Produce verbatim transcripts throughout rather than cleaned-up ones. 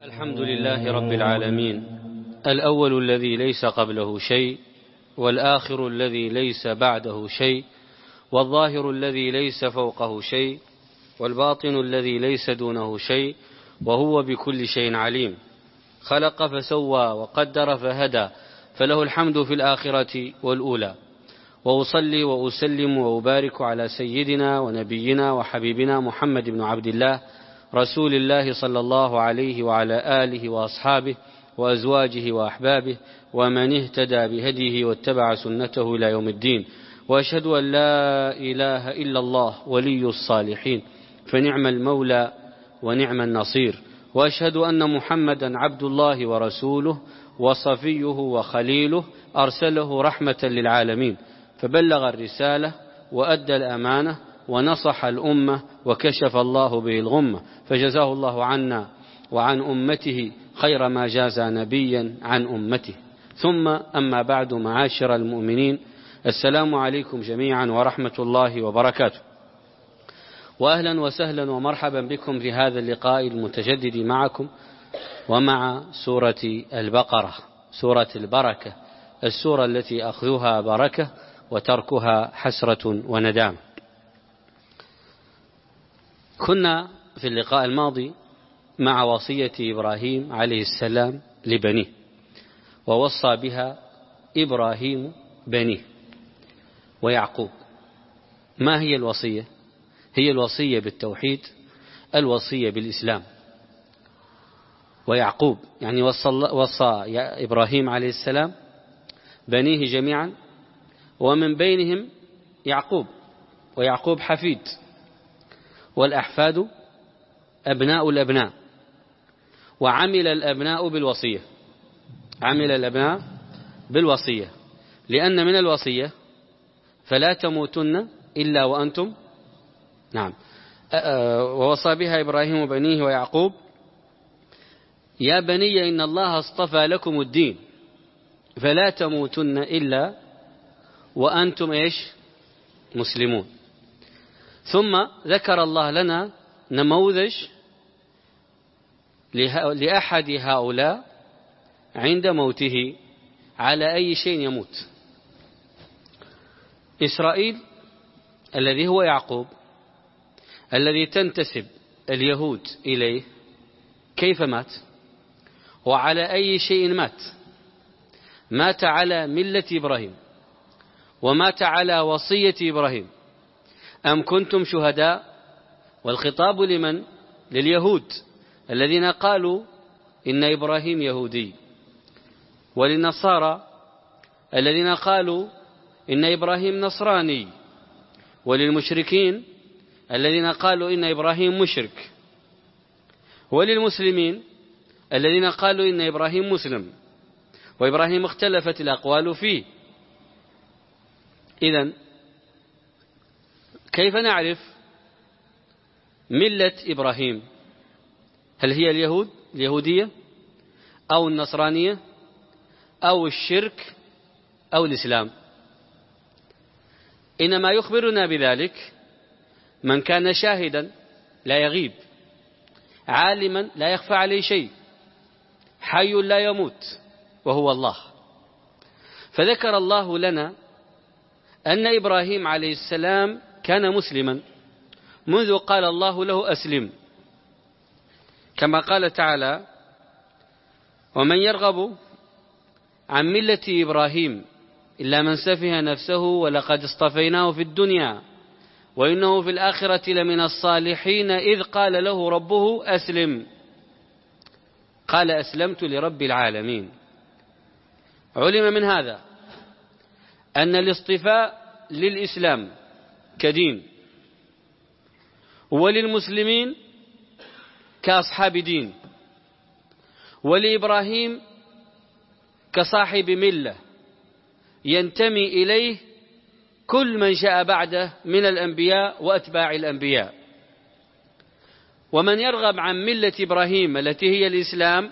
الحمد لله رب العالمين، الأول الذي ليس قبله شيء، والآخر الذي ليس بعده شيء، والظاهر الذي ليس فوقه شيء، والباطن الذي ليس دونه شيء، وهو بكل شيء عليم. خلق فسوى وقدر فهدى، فله الحمد في الآخرة والأولى. وأصلي وأسلم وأبارك على سيدنا ونبينا وحبيبنا محمد بن عبد الله رسول الله صلى الله عليه وعلى آله وأصحابه وأزواجه وأحبابه ومن اهتدى بهديه واتبع سنته إلى يوم الدين. وأشهد أن لا إله إلا الله ولي الصالحين، فنعم المولى ونعم النصير. وأشهد أن محمدا عبد الله ورسوله وصفيه وخليله، أرسله رحمة للعالمين، فبلغ الرسالة وأدى الأمانة ونصح الأمة وكشف الله به الغمة، فجزاه الله عنا وعن أمته خير ما جاز نبيا عن أمته. ثم أما بعد، معاشر المؤمنين، السلام عليكم جميعا ورحمة الله وبركاته، وأهلا وسهلا ومرحبا بكم في هذا اللقاء المتجدد معكم ومع سورة البقرة، سورة البركة، السورة التي أخذها بركة وتركها حسرة وندام. كنا في اللقاء الماضي مع وصية إبراهيم عليه السلام لبنيه، ووصى بها إبراهيم بنيه ويعقوب. ما هي الوصية؟ هي الوصية بالتوحيد، الوصية بالإسلام. ويعقوب يعني وصى, وصى إبراهيم عليه السلام بنيه جميعا، ومن بينهم يعقوب، ويعقوب حفيد، والأحفاد أبناء الأبناء. وعمل الأبناء بالوصية، عمل الأبناء بالوصية، لأن من الوصية فلا تموتن إلا وأنتم نعم. ووصى بها إبراهيم بنيه ويعقوب: يا بني إن الله اصطفى لكم الدين فلا تموتن إلا وأنتم إيش؟ مسلمون. ثم ذكر الله لنا نموذج لأحد هؤلاء عند موته على أي شيء يموت. إسرائيل الذي هو يعقوب، الذي تنتسب اليهود إليه، كيف مات وعلى أي شيء مات؟ مات على ملة إبراهيم، ومات على وصية إبراهيم. أم كنتم شهداء؟ والخطاب لمن؟ لليهود الذين قالوا إن إبراهيم يهودي، وللنصارى الذين قالوا إن إبراهيم نصراني، وللمشركين الذين قالوا إن إبراهيم مشرك، وللمسلمين الذين قالوا إن إبراهيم مسلم، وإبراهيم اختلفت الأقوال فيه. إذن كيف نعرف ملة إبراهيم؟ هل هي اليهود اليهودية أو النصرانية أو الشرك أو الإسلام؟ إنما يخبرنا بذلك من كان شاهدا لا يغيب، عالما لا يخفى عليه شيء، حي لا يموت، وهو الله. فذكر الله لنا أن إبراهيم عليه السلام كان مسلما منذ قال الله له أسلم، كما قال تعالى: ومن يرغب عن ملة إبراهيم إلا من سفه نفسه ولقد اصطفيناه في الدنيا وإنه في الآخرة لمن الصالحين إذ قال له ربه أسلم، قال أسلمت لرب العالمين. علم من هذا أن الاصطفاء للإسلام كدين، وللمسلمين كأصحاب دين، ولإبراهيم كصاحب ملة ينتمي إليه كل من جاء بعده من الأنبياء وأتباع الأنبياء. ومن يرغب عن ملة إبراهيم التي هي الإسلام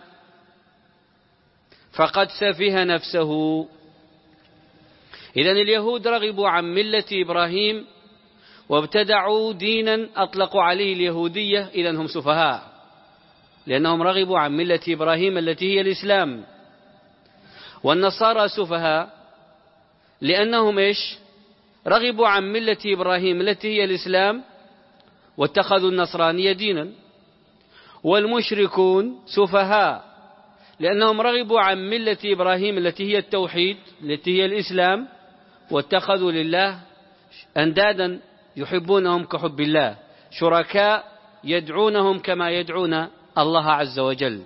فقد سفه نفسه. إذن اليهود رغبوا عن ملة إبراهيم وابتدعوا دينا أطلقوا عليه اليهودية، إذن هم سفهاء. لأنهم رغبوا عن ملة إبراهيم التي هي الإسلام. والنصارى سفهاء لأنهم إيش؟ رغبوا عن ملة إبراهيم التي هي الإسلام واتخذوا النصرانية دينا. والمشركون سفهاء لأنهم رغبوا عن ملة إبراهيم التي هي التوحيد التي هي الإسلام واتخذوا لله أندادا يحبونهم كحب الله، شركاء يدعونهم كما يدعون الله عز وجل.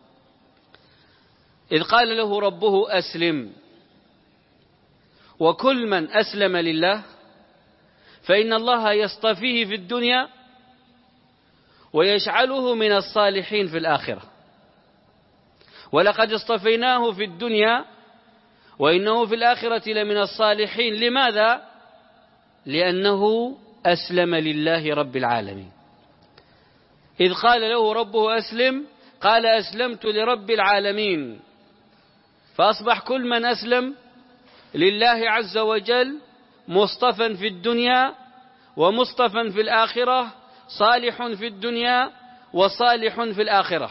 إذ قال له ربه أسلم، وكل من أسلم لله فإن الله يصطفيه في الدنيا ويجعله من الصالحين في الآخرة. ولقد اصطفيناه في الدنيا وإنه في الآخرة لمن الصالحين. لماذا؟ لأنه أسلم لله رب العالمين. إذ قال له ربه أسلم قال أسلمت لرب العالمين، فأصبح كل من أسلم لله عز وجل مصطفى في الدنيا ومصطفى في الآخرة، صالح في الدنيا وصالح في الآخرة.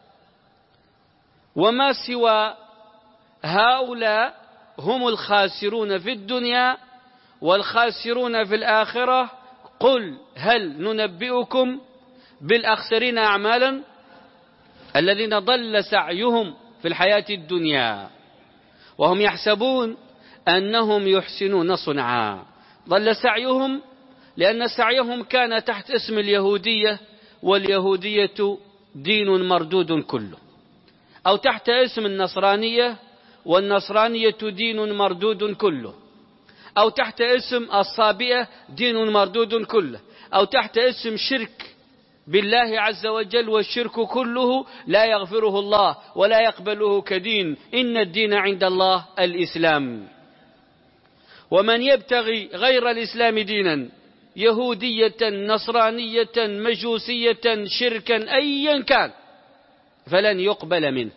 وما سوى هؤلاء هم الخاسرون في الدنيا والخاسرون في الآخرة. قل هل ننبئكم بالأخسرين أعمالا الذين ضل سعيهم في الحياة الدنيا وهم يحسبون أنهم يحسنون صنعا. ضل سعيهم لأن سعيهم كان تحت اسم اليهودية، واليهودية دين مردود كله، أو تحت اسم النصرانية، والنصرانية دين مردود كله، أو تحت اسم الصابئة دين مردود كله، أو تحت اسم شرك بالله عز وجل، والشرك كله لا يغفره الله ولا يقبله كدين. إن الدين عند الله الإسلام. ومن يبتغي غير الإسلام دينا، يهودية نصرانية مجوسية شركا أيا كان، فلن يقبل منه،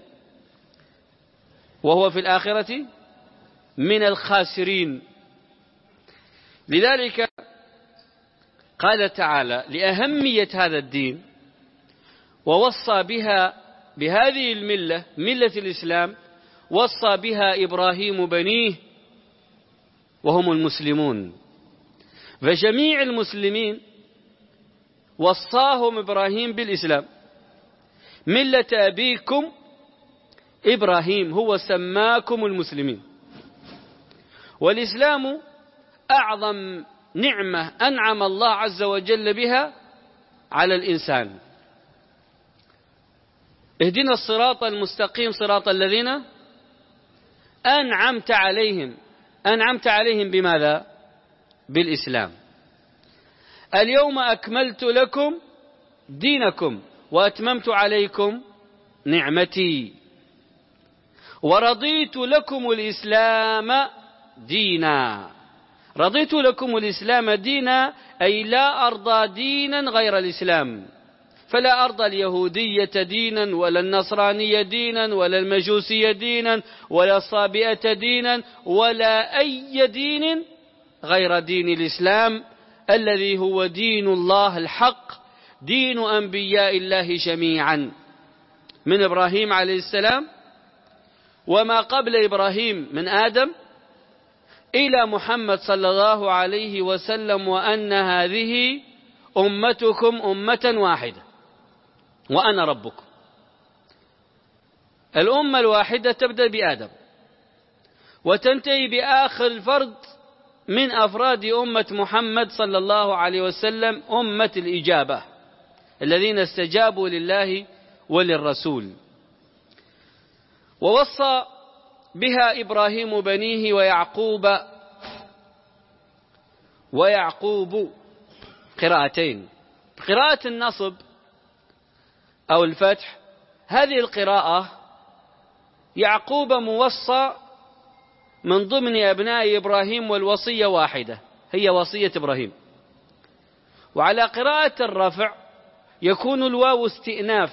وهو في الآخرة من الخاسرين. لذلك قال تعالى لأهمية هذا الدين، ووصى بها بهذه الملة ملة الإسلام، وصى بها إبراهيم بنيه وهم المسلمون. فجميع المسلمين وصاهم إبراهيم بالإسلام. ملة أبيكم إبراهيم، هو سماكم المسلمين. والإسلام أعظم نعمة أنعم الله عز وجل بها على الإنسان. اهدنا الصراط المستقيم صراط الذين أنعمت عليهم. أنعمت عليهم بماذا؟ بالإسلام. اليوم أكملت لكم دينكم وأتممت عليكم نعمتي ورضيت لكم الإسلام دينا. رضيت لكم الإسلام دينا أي لا أرضى دينا غير الإسلام. فلا أرضى اليهودية دينا ولا النصرانية دينا ولا المجوسية دينا ولا الصابئة دينا ولا أي دين غير دين الإسلام الذي هو دين الله الحق، دين أنبياء الله جميعا، من إبراهيم عليه السلام وما قبل إبراهيم من آدم إلى محمد صلى الله عليه وسلم، وأن هذه أمتكم أمة واحدة وأنا ربكم. الأمة الواحدة تبدأ بآدم وتنتهي بآخر الفرد من أفراد أمة محمد صلى الله عليه وسلم، أمة الإجابة الذين استجابوا لله وللرسول. ووصى بها إبراهيم بنيه ويعقوب ويعقوب قراءتين. قراءة النصب أو الفتح، هذه القراءة يعقوب موصى من ضمن أبناء إبراهيم، والوصية واحدة هي وصية إبراهيم. وعلى قراءة الرفع يكون الواو استئناف،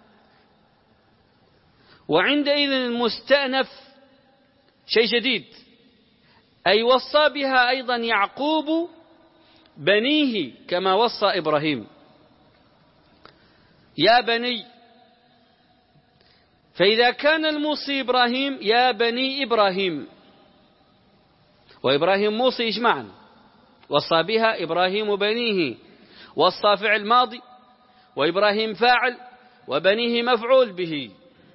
وعندئذ المستأنف شيء جديد، أي وصى بها أيضا يعقوب بنيه كما وصى إبراهيم. يا بني فإذا كان الموصي إبراهيم يا بني إبراهيم، وإبراهيم موصي إجماعا، وصى بها إبراهيم بنيه، وصى فعل ماضي، وإبراهيم فاعل، وبنيه مفعول به،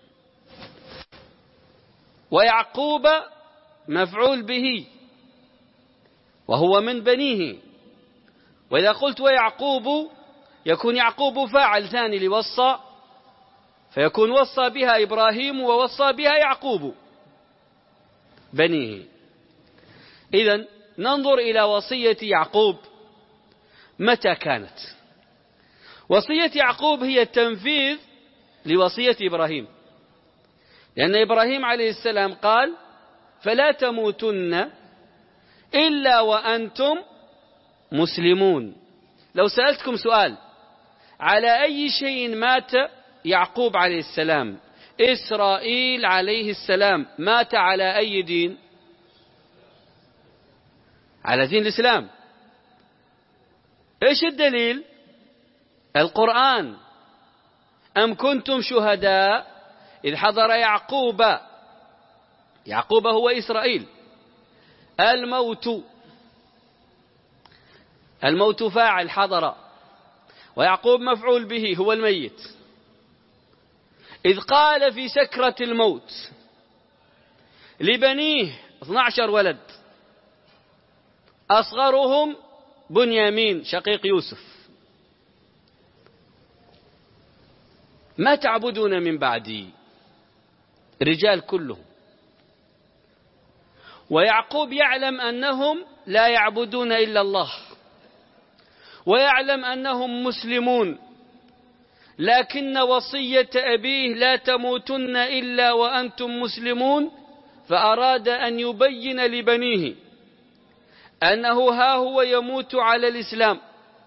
ويعقوب مفعول به وهو من بنيه. وإذا قلت ويعقوب يكون يعقوب فاعل ثاني لوصى، فيكون وصى بها إبراهيم ووصى بها يعقوب بنيه. إذن ننظر إلى وصية يعقوب متى كانت. وصية يعقوب هي التنفيذ لوصية إبراهيم، لأن إبراهيم عليه السلام قال فلا تموتن إلا وأنتم مسلمون. لو سألتكم سؤال على أي شيء مات يعقوب عليه السلام؟ إسرائيل عليه السلام مات على أي دين؟ على دين الإسلام. إيش الدليل؟ القرآن: أم كنتم شهداء إذ حضر يعقوب، يعقوب هو إسرائيل، الموت، الموت فاعل حضر، ويعقوب مفعول به هو الميت، إذ قال في سكرة الموت لبنيه اثني عشر ولد، أصغرهم بنيامين شقيق يوسف: ما تعبدون من بعدي؟ رجال كلهم. ويعقوب يعلم أنهم لا يعبدون إلا الله، ويعلم أنهم مسلمون، لكن وصية أبيه لا تموتن إلا وأنتم مسلمون، فأراد أن يبين لبنيه أنه ها هو يموت على الإسلام،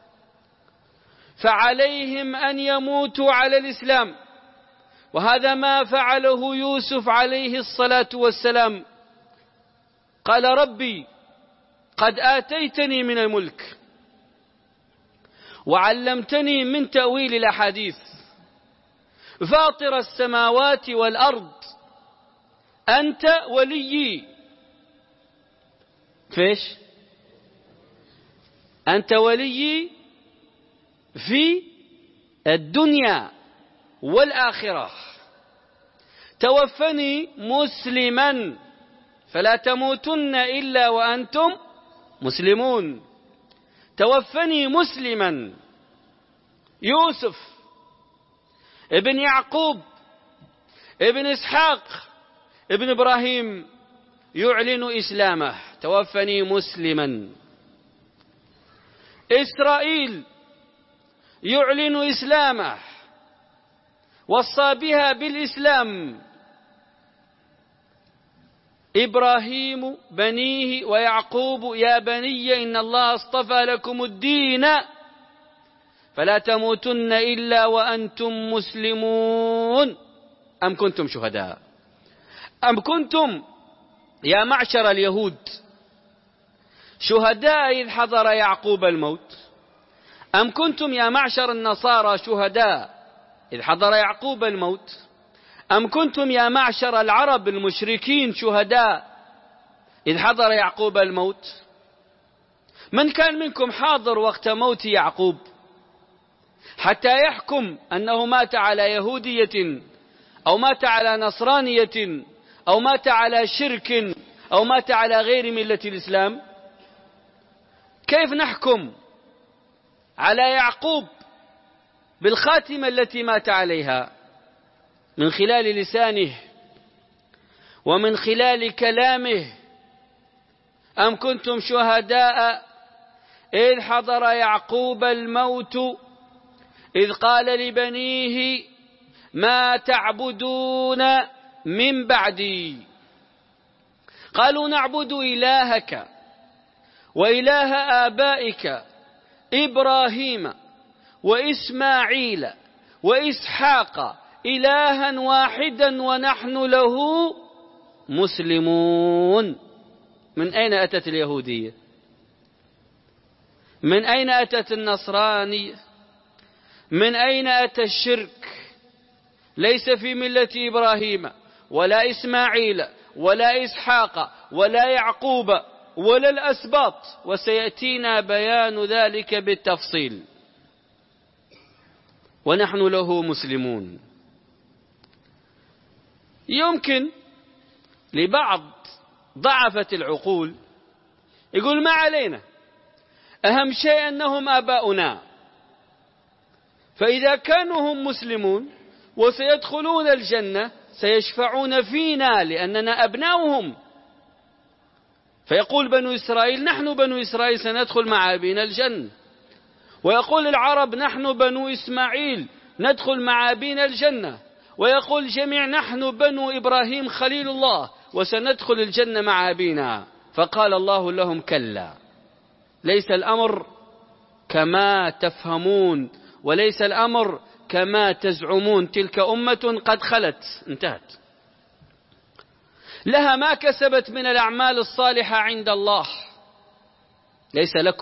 فعليهم أن يموتوا على الإسلام. وهذا ما فعله يوسف عليه الصلاة والسلام. قال: ربي قد آتيتني من الملك وعلمتني من تأويل الأحاديث، فاطر السماوات والأرض، أنت وليي. فيش؟ أنت وليي في الدنيا والآخرة، توفني مسلما فلا تموتن إلا وأنتم مسلمون. توفني مسلما. يوسف ابن يعقوب ابن إسحاق ابن إبراهيم يعلن إسلامه: توفني مسلما. إسرائيل يعلن إسلامه، وصى بها بالإسلام إبراهيم بنيه ويعقوب: يا بني إن الله اصطفى لكم الدين فلا تموتن إلا وأنتم مسلمون. أم كنتم شهداء، أم كنتم يا معشر اليهود شهداء إذ حضر يعقوب الموت؟ أم كنتم يا معشر النصارى شهداء إذ حضر يعقوب الموت؟ أم كنتم يا معشر العرب المشركين شهداء إذ حضر يعقوب الموت؟ من كان منكم حاضر وقت موت يعقوب حتى يحكم أنه مات على يهودية أو مات على نصرانية أو مات على شرك أو مات على غير ملة الإسلام؟ كيف نحكم على يعقوب بالخاتمة التي مات عليها؟ من خلال لسانه ومن خلال كلامه: أم كنتم شهداء إذ حضر يعقوب الموت إذ قال لبنيه ما تعبدون من بعدي؟ قالوا: نعبد إلهك وإله آبائك إبراهيم وإسماعيل وإسحاق إلها واحدا ونحن له مسلمون. من أين أتت اليهودية؟ من أين أتت النصرانية؟ من أين أتى الشرك؟ ليس في ملة إبراهيم ولا إسماعيل ولا إسحاق ولا يعقوب ولا الأسباط، وسيأتينا بيان ذلك بالتفصيل. ونحن له مسلمون. يمكن لبعض ضعفة العقول يقول ما علينا، أهم شيء أنهم آباؤنا، فإذا كانوا هم مسلمون وسيدخلون الجنة سيشفعون فينا لأننا أبناؤهم. فيقول بنو إسرائيل نحن بنو إسرائيل سندخل مع أبينا الجنة، ويقول العرب نحن بنو إسماعيل ندخل مع أبينا الجنة، ويقول الجميع نحن بنو إبراهيم خليل الله وسندخل الجنة مع أبينا. فقال الله لهم كلا، ليس الأمر كما تفهمون وليس الأمر كما تزعمون، تلك أمة قد خلت انتهت، لها ما كسبت من الأعمال الصالحة عند الله ليس لكم،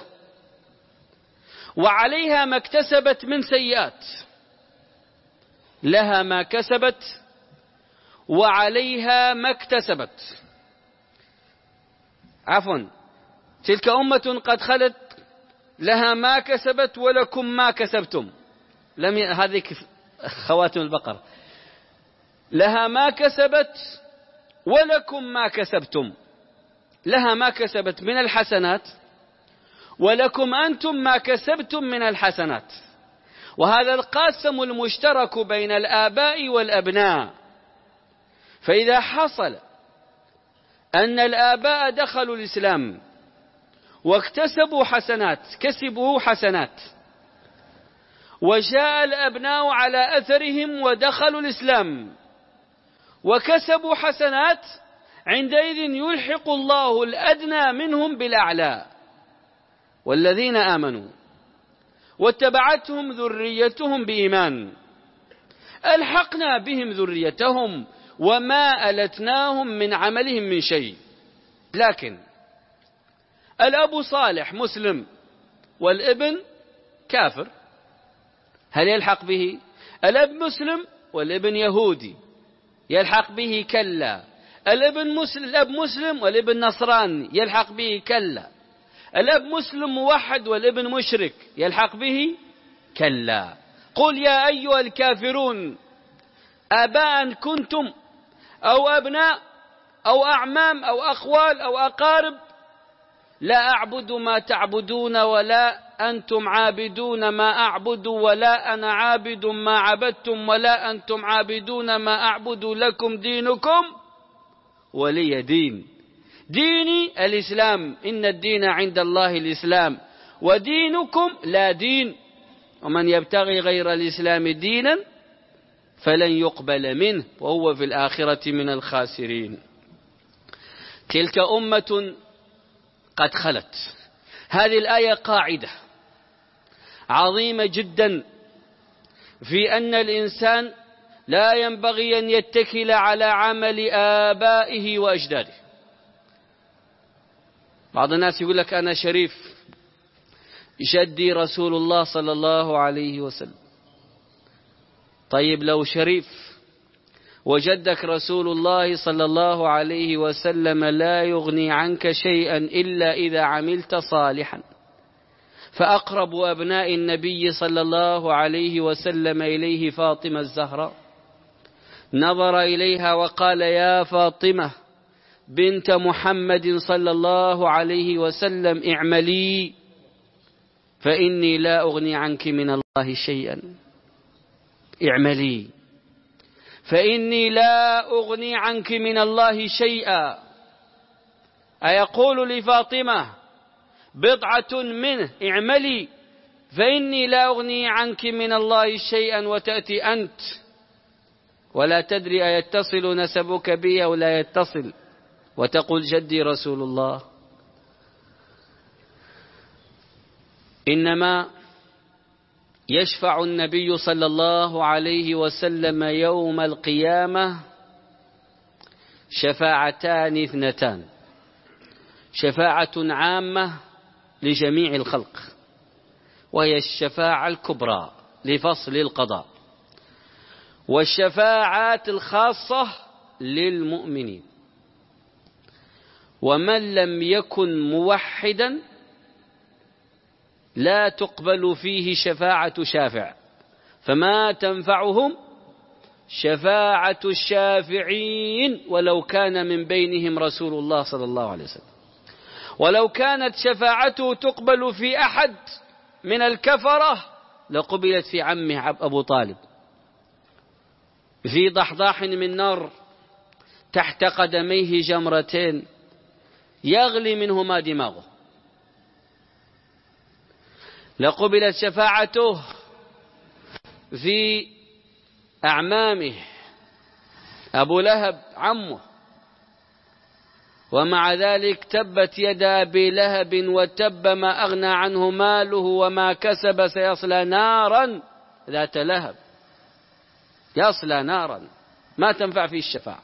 وعليها ما اكتسبت من سيئات، لها ما كسبت وعليها ما اكتسبت. عفوا، تلك أمة قد خلت لها ما كسبت ولكم ما كسبتم. لم ي... هذه خواتم البقرة. لها ما كسبت ولكم ما كسبتم، لها ما كسبت من الحسنات ولكم أنتم ما كسبتم من الحسنات. وهذا القاسم المشترك بين الآباء والأبناء. فإذا حصل أن الآباء دخلوا الإسلام واكتسبوا حسنات، كسبوا حسنات، وجاء الأبناء على أثرهم ودخلوا الإسلام وكسبوا حسنات، عندئذ يلحق الله الأدنى منهم بالأعلى. والذين آمنوا واتبعتهم ذريتهم بإيمان ألحقنا بهم ذريتهم وما ألتناهم من عملهم من شيء. لكن الأب صالح مسلم والابن كافر، هل يلحق به؟ الأب مسلم والابن يهودي، يلحق به؟ كلا. الابن مسلم الأب مسلم والابن نصراني، يلحق به؟ كلا. الأب مسلم موحد والابن مشرك، يلحق به؟ كلا. قل يا أيها الكافرون آباء كنتم أو أبناء أو أعمام أو أخوال أو أقارب، لا أعبد ما تعبدون ولا أنتم عابدون ما أعبد ولا أنا عابد ما عبدتم ولا أنتم عابدون ما أعبد، لكم دينكم ولي دين. ديني الإسلام، إن الدين عند الله الإسلام، ودينكم لا دين، ومن يبتغي غير الإسلام دينا فلن يقبل منه وهو في الآخرة من الخاسرين. تلك أمة قد خلت. هذه الآية قاعدة عظيمة جدا في أن الإنسان لا ينبغي أن يتكل على عمل آبائه وأجداده. بعض الناس يقول لك أنا شريف، جدي رسول الله صلى الله عليه وسلم. طيب لو شريف وجدك رسول الله صلى الله عليه وسلم لا يغني عنك شيئا إلا إذا عملت صالحا، فأقرب أبناء النبي صلى الله عليه وسلم إليه فاطمة الزهراء، نظر إليها وقال يا فاطمة بنت محمد صلى الله عليه وسلم اعملي فإني لا أغني عنك من الله شيئا، اعملي فإني لا أغني عنك من الله شيئا. أيقول لفاطمة بضعة منه اعملي فإني لا أغني عنك من الله شيئا، وتأتي أنت ولا تدري أيتصل نسبك بي أو لا يتصل وتقول جدي رسول الله؟ إنما يشفع النبي صلى الله عليه وسلم يوم القيامة شفاعتان اثنتان: شفاعة عامة لجميع الخلق، وهي الشفاعة الكبرى لفصل القضاء، والشفاعات الخاصة للمؤمنين. ومن لم يكن موحدا لا تقبل فيه شفاعة شافع، فما تنفعهم شفاعة الشافعين ولو كان من بينهم رسول الله صلى الله عليه وسلم. ولو كانت شفاعته تقبل في أحد من الكفرة لقبلت في عمه أبو طالب، في ضحضاح من نار تحت قدميه جمرتين يغلي منهما دماغه، لقبلت شفاعته في أعمامه أبو لهب عمه، ومع ذلك تبت يد أبي لهب وتب ما أغنى عنه ماله وما كسب سيصلى نارا ذات لهب، يصلى نارا ما تنفع فيه الشفاعة.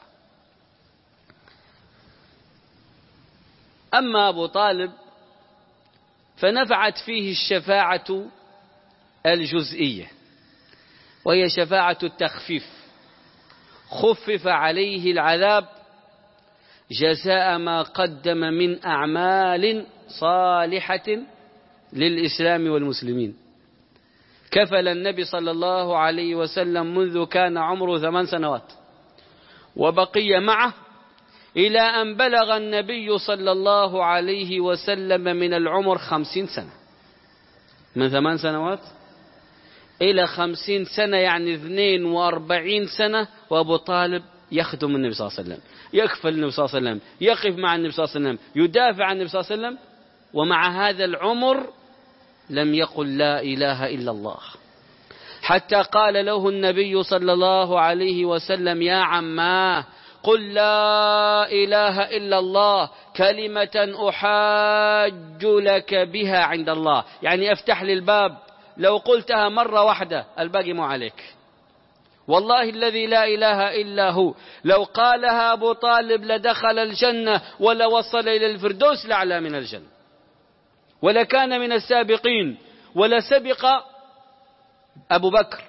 أما أبو طالب فنفعت فيه الشفاعة الجزئية، وهي شفاعة التخفيف، خفف عليه العذاب جزاء ما قدم من أعمال صالحة للإسلام والمسلمين. كفل النبي صلى الله عليه وسلم منذ كان عمره ثمان سنوات، وبقي معه إلى أن بلغ النبي صلى الله عليه وسلم من العمر خمسين سنة، من ثمان سنوات إلى خمسين سنة، يعني اثنين وأربعين سنة وأبو طالب يخدم النبي صلى الله عليه وسلم، يكفل النبي صلى الله عليه وسلم، يقف مع النبي صلى الله عليه وسلم، يدافع عن النبي صلى الله عليه وسلم، ومع هذا العمر لم يقل لا إله إلا الله، حتى قال له النبي صلى الله عليه وسلم: يا عماه قل لا إله إلا الله كلمة أحاج لك بها عند الله، يعني افتح لي الباب، لو قلتها مرة واحدة الباقي مو عليك. والله الذي لا إله إلا هو لو قالها أبو طالب لدخل الجنة ولوصل إلى الفردوس الأعلى من الجنة، ولكان من السابقين، ولسبق أبو بكر،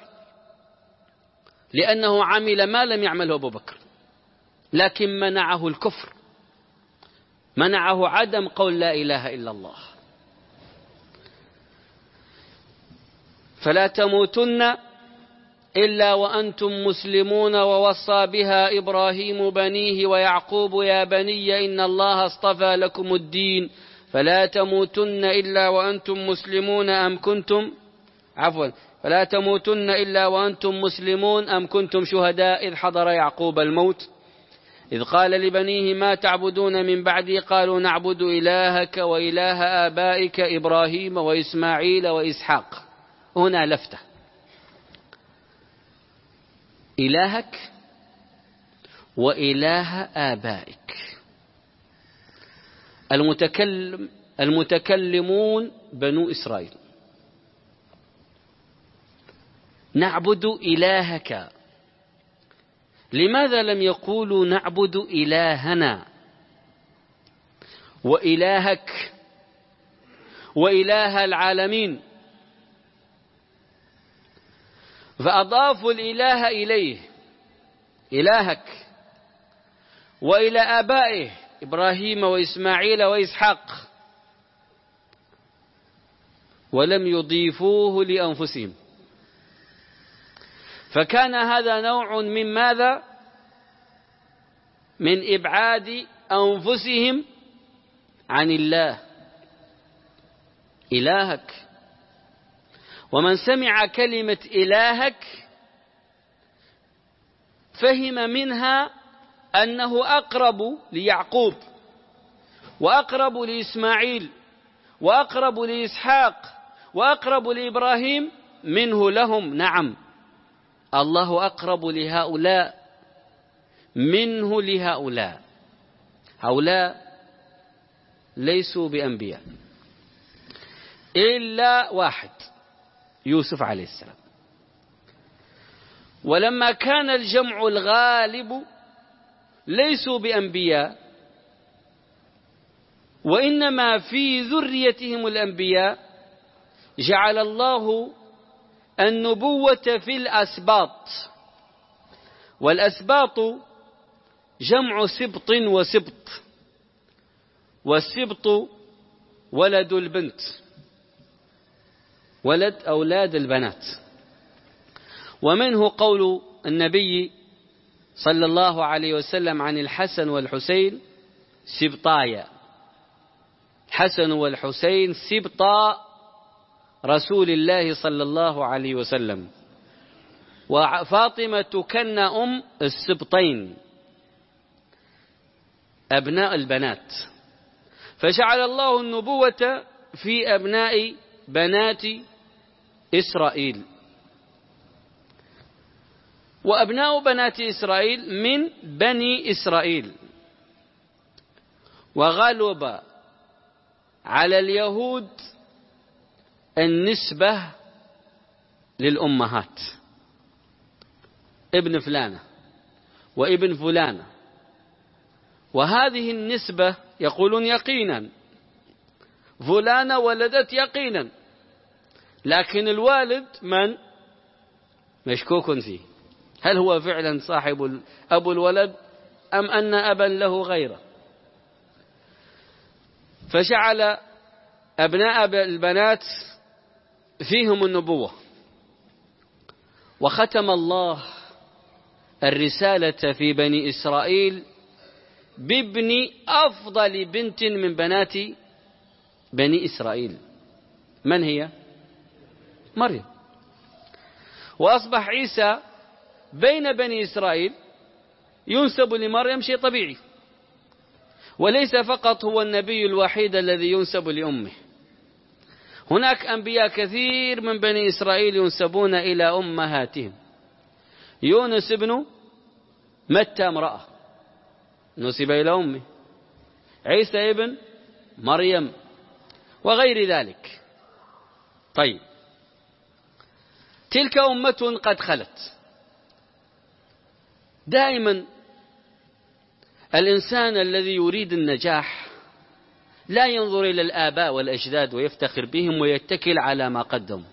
لأنه عمل ما لم يعمله أبو بكر، لكن منعه الكفر، منعه عدم قول لا إله إلا الله. فلا تموتن إلا وأنتم مسلمون، ووصى بها إبراهيم بنيه ويعقوب يا بني إن الله اصطفى لكم الدين فلا تموتن إلا وأنتم مسلمون أم كنتم عفوا فلا تموتن إلا وأنتم مسلمون أم كنتم شهداء إذ حضر يعقوب الموت إذ قال لبنيه ما تعبدون من بعدي قالوا نعبد إلهك وإله آبائك إبراهيم وإسماعيل وإسحاق. هنا لفتة، إلهك وإله آبائك. المتكلم المتكلمون بنو إسرائيل، نعبد إلهك. لماذا لم يقولوا نعبد إلهنا وإلهك وإله العالمين؟ فأضافوا الإله إليه، إلهك، وإلى آبائه إبراهيم وإسماعيل وإسحاق، ولم يضيفوه لأنفسهم. فكان هذا نوع من ماذا؟ من إبعاد أنفسهم عن الله. إلهك، ومن سمع كلمة إلهك فهم منها أنه أقرب ليعقوب وأقرب لإسماعيل وأقرب لإسحاق وأقرب لإبراهيم منه لهم. نعم، الله أقرب لهؤلاء منه لهؤلاء. هؤلاء ليسوا بأنبياء إلا واحد، يوسف عليه السلام. ولما كان الجمع الغالب ليسوا بأنبياء، وإنما في ذريتهم الأنبياء، جعل الله النبوة في الأسباط، والأسباط جمع سبط وسبط، والسبط ولد البنت، ولد أولاد البنات. ومنه قول النبي صلى الله عليه وسلم عن الحسن والحسين سبطايا، الحسن والحسين سبطا رسول الله صلى الله عليه وسلم. وفاطمة تكن أم السبطين أبناء البنات، فجعل الله النبوة في أبناء بنات إسرائيل. وأبناء بنات إسرائيل من بني إسرائيل. وغلب على اليهود النسبة للأمهات، ابن فلانة وابن فلانة، وهذه النسبة يقولون يقينا فلانة ولدت يقينا، لكن الوالد من مشكوك فيه، هل هو فعلا صاحب أبو الولد أم أن أبا له غيره. فجعل أبناء البنات فيهم النبوة. وختم الله الرسالة في بني إسرائيل بابن أفضل بنت من بنات بني إسرائيل، من هي؟ مريم. وأصبح عيسى بين بني إسرائيل ينسب لمريم شيء طبيعي، وليس فقط هو النبي الوحيد الذي ينسب لأمه، هناك أنبياء كثير من بني إسرائيل ينسبون إلى أمهاتهم. يونس ابن متى امرأة نسب إلى أمه، عيسى ابن مريم، وغير ذلك. طيب، تلك أمة قد خلت. دائما الإنسان الذي يريد النجاح لا ينظر إلى الآباء والأجداد ويفتخر بهم ويتكل على ما قدموا،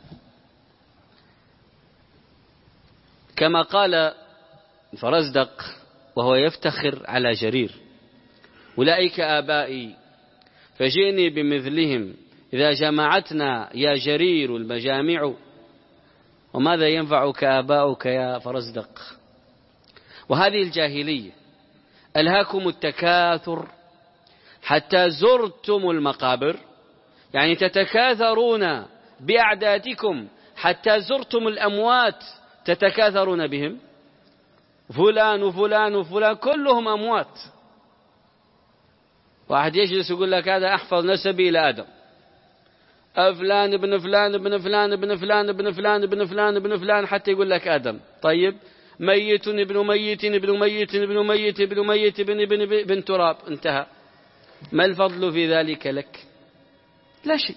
كما قال فرزدق وهو يفتخر على جرير: أولئك آبائي فجئني بمثلهم إذا جمعتنا يا جرير المجامع، وماذا ينفعك آباؤك يا فرزدق. وهذه الجاهلية ألهاكم التكاثر حتى زرتم المقابر، يعني تتكاثرون بأعدادكم حتى زرتم الأموات تتكاثرون بهم، فلان وفلان وفلان كلهم أموات. واحد يجلس يقول لك هذا أحفظ نسبي إلى آدم، فلان ابن فلان ابن فلان ابن فلان ابن فلان ابن فلان ابن فلان حتى يقول لك آدم. طيب، ميت ابن ميت ابن ميت ابن ميت ابن ميت ابن ابن ابن تراب، انتهى. ما الفضل في ذلك لك؟ لا شيء.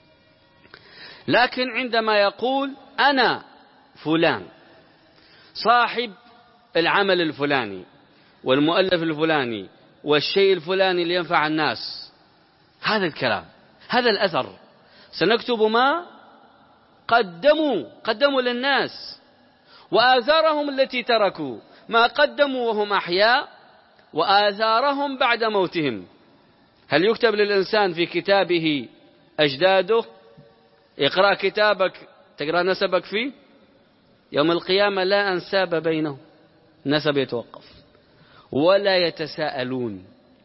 لكن عندما يقول أنا فلان صاحب العمل الفلاني والمؤلف الفلاني والشيء الفلاني اللي ينفع الناس، هذا الكلام، هذا الأثر، سنكتب ما قدموا قدموا للناس وآثارهم التي تركوا، ما قدموا وهم أحياء وآثارهم بعد موتهم. هل يكتب للإنسان في كتابه أجداده؟ اقرأ كتابك تقرأ نسبك فيه، يوم القيامة لا أنساب بينهم، نسب يتوقف ولا يتساءلون.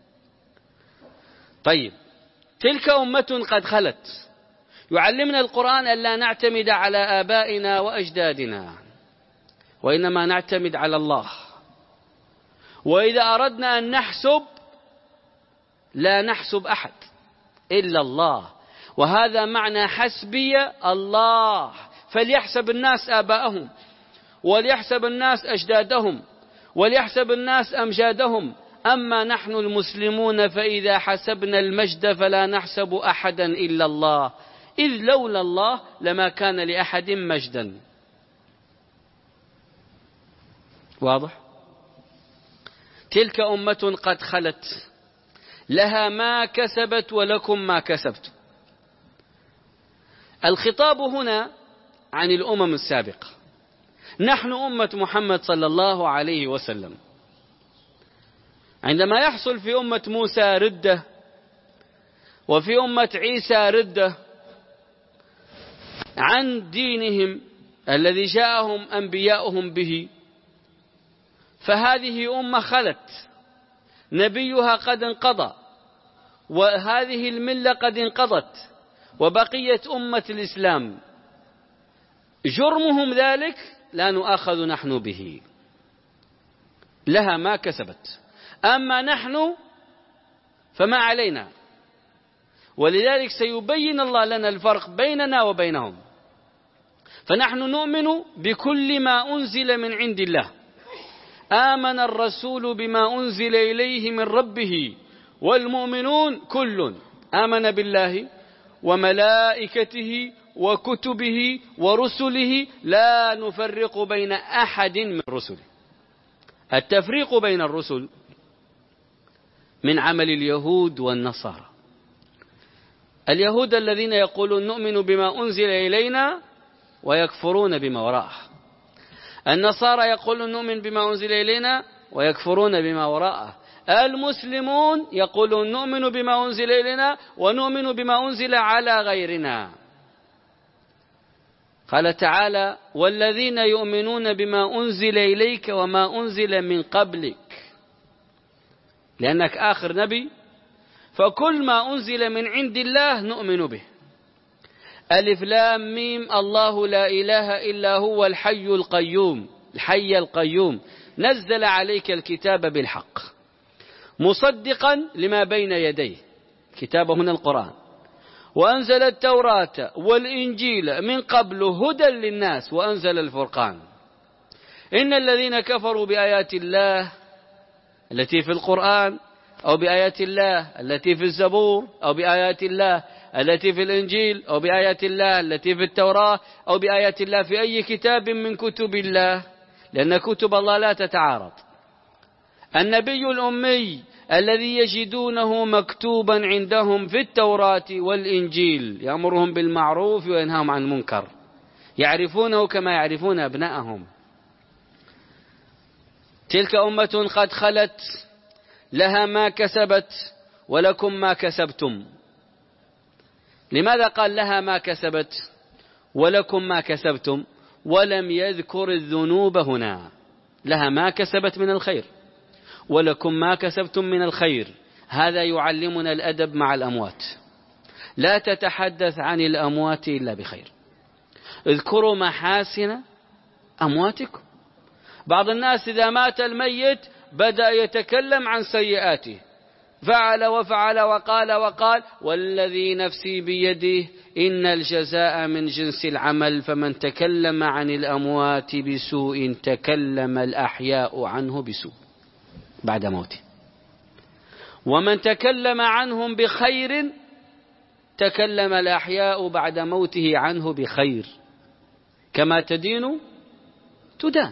طيب، تلك أمة قد خلت. يعلمنا القرآن أن لا نعتمد على آبائنا وأجدادنا، وإنما نعتمد على الله. وإذا أردنا أن نحسب لا نحسب أحد إلا الله، وهذا معنى حسبي الله. فليحسب الناس آباءهم، وليحسب الناس أجدادهم، وليحسب الناس أمجادهم. أما نحن المسلمون فإذا حسبنا المجد فلا نحسب أحدا إلا الله، إذ لولا الله لما كان لأحد مجدا. واضح؟ تلك أمة قد خلت لها ما كسبت ولكم ما كسبتم. الخطاب هنا عن الأمم السابقة، نحن أمة محمد صلى الله عليه وسلم. عندما يحصل في أمة موسى ردة وفي أمة عيسى ردة عن دينهم الذي جاءهم أنبياؤهم به، فهذه أمة خلت، نبيها قد انقضى، وهذه الملة قد انقضت، وبقيت أمة الإسلام. جرمهم ذلك لا نؤاخذ نحن به، لها ما كسبت، أما نحن فما علينا. ولذلك سيبين الله لنا الفرق بيننا وبينهم. فنحن نؤمن بكل ما أنزل من عند الله. آمن الرسول بما أنزل إليه من ربه والمؤمنون كل آمن بالله وملائكته وكتبه ورسله لا نفرق بين أحد من رسله. التفريق بين الرسل من عمل اليهود والنصارى. اليهود الذين يقولون نؤمن بما أنزل إلينا ويكفرون بما وراءه، النصارى يقولون نؤمن بما أنزل إلينا ويكفرون بما وراءه، المسلمون يقولون نؤمن بما أنزل إلينا ونؤمن بما أنزل على غيرنا. قال تعالى: والذين يؤمنون بما أنزل إليك وما أنزل من قبلك، لأنك آخر نبي، فكل ما أنزل من عند الله نؤمن به. ألف لام ميم، الله لا إله إلا هو الحي القيوم، الحي القيوم نزل عليك الكتاب بالحق مصدقا لما بين يديه، كتابه من القرآن، وأنزل التوراة والإنجيل من قبل هدى للناس وأنزل الفرقان. إن الذين كفروا بآيات الله التي في القرآن أو بآيات الله التي في الزبور أو بآيات الله التي في الإنجيل أو بآيات الله التي في التوراة أو بآيات الله في أي كتاب من كتب الله، لأن كتب الله لا تتعارض. النبي الأمي الذي يجدونه مكتوبا عندهم في التوراة والإنجيل يأمرهم بالمعروف وينهاهم عن المنكر، يعرفونه كما يعرفون أبناءهم. تلك أمة قد خلت، لها ما كسبت ولكم ما كسبتم. لماذا قال لها ما كسبت ولكم ما كسبتم ولم يذكر الذنوب هنا؟ لها ما كسبت من الخير ولكم ما كسبتم من الخير. هذا يعلمنا الأدب مع الأموات. لا تتحدث عن الأموات إلا بخير. اذكروا محاسن أمواتكم. بعض الناس إذا مات الميت بدأ يتكلم عن سيئاته، فعل وفعل وقال وقال، والذي نفسي بيده إن الجزاء من جنس العمل، فمن تكلم عن الأموات بسوء تكلم الأحياء عنه بسوء بعد موته، ومن تكلم عنهم بخير تكلم الأحياء بعد موته عنه بخير. كما تدين تدان،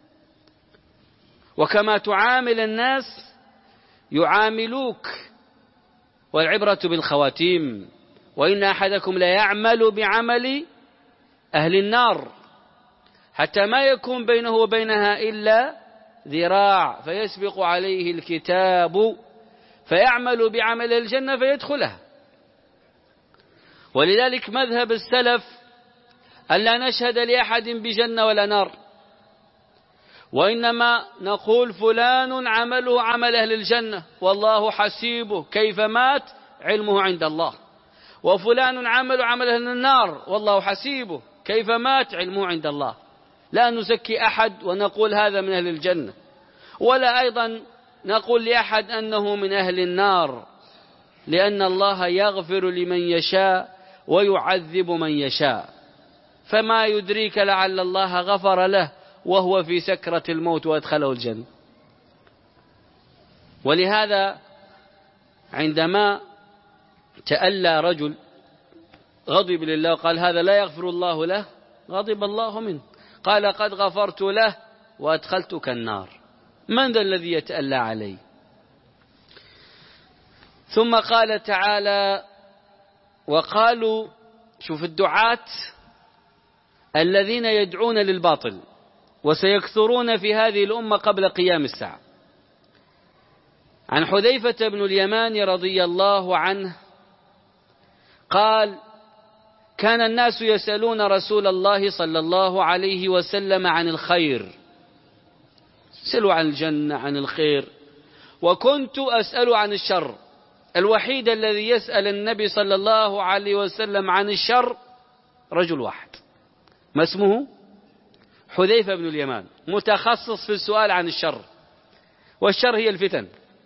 وكما تعامل الناس يعاملوك، والعبرة بالخواتيم. وإن أحدكم لا يعمل بعمل أهل النار حتى ما يكون بينه وبينها إلا ذراع فيسبق عليه الكتاب فيعمل بعمل الجنة فيدخلها. ولذلك مذهب السلف ألا نشهد لأحد بجنة ولا نار، وإنما نقول فلان عمله عمل أهل الجنة والله حسيبه، كيف مات علمه عند الله. وفلان عمل عمل أهل النار والله حسيبه، كيف مات علمه عند الله. لا نزكي أحد ونقول هذا من أهل الجنة، ولا أيضا نقول لأحد أنه من أهل النار، لأن الله يغفر لمن يشاء ويعذب من يشاء. فما يدريك لعل الله غفر له وهو في سكرة الموت وأدخله الجنة. ولهذا عندما تألى رجل غضب لله وقال هذا لا يغفر الله له، غضب الله منه، قال قد غفرت له وأدخلتك النار، من ذا الذي يتألى علي؟ ثم قال تعالى: وقالوا، شوف الدعاة الذين يدعون للباطل وسيكثرون في هذه الأمة قبل قيام الساعة. عن حذيفة بن اليمان رضي الله عنه قال: كان الناس يسألون رسول الله صلى الله عليه وسلم عن الخير، يسألوا عن الجنة، عن الخير، وكنت أسأل عن الشر. الوحيد الذي يسأل النبي صلى الله عليه وسلم عن الشر رجل واحد، ما اسمه؟ حذيفة بن اليمان، متخصص في السؤال عن الشر. والشر هي الفتن.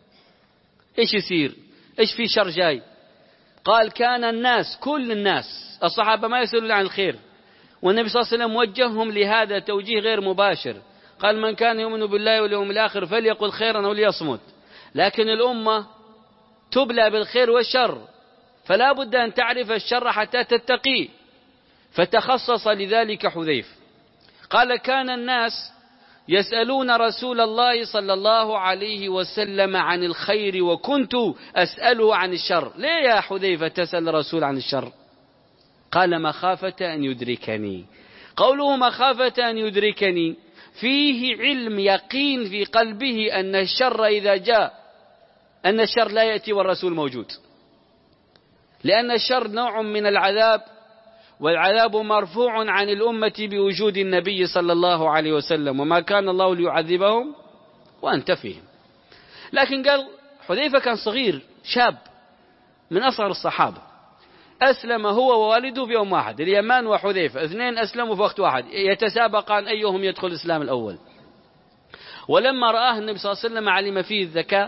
إيش يصير؟ إيش في شر جاي؟ قال: كان الناس، كل الناس، الصحابة ما يسألون عن الخير، والنبي صلى الله عليه وسلم وجههم لهذا توجيه غير مباشر. قال: من كان يؤمن بالله واليوم الآخر فليقل خيرا أو ليصمت. لكن الأمة تبلى بالخير والشر، فلا بد أن تعرف الشر حتى تتقيه، فتخصص لذلك حذيفة. قال: كان الناس يسألون رسول الله صلى الله عليه وسلم عن الخير وكنت أسأله عن الشر. ليه يا حذيفة تسأل الرسول عن الشر؟ قال: مخافة أن يدركني. قوله مخافة أن يدركني فيه علم يقين في قلبه أن الشر إذا جاء، أن الشر لا يأتي والرسول موجود، لأن الشر نوع من العذاب، والعذاب مرفوع عن الأمة بوجود النبي صلى الله عليه وسلم، وما كان الله ليعذبهم وأنت فيهم. لكن قال حذيفة كان صغير شاب من أصغر الصحابة، أسلم هو ووالده في يوم واحد، اليمان وحذيفة اثنين أسلموا في وقت واحد، يتسابقان أيهم يدخل الإسلام الأول. ولما رآه النبي صلى الله عليه وسلم علم فيه الذكاء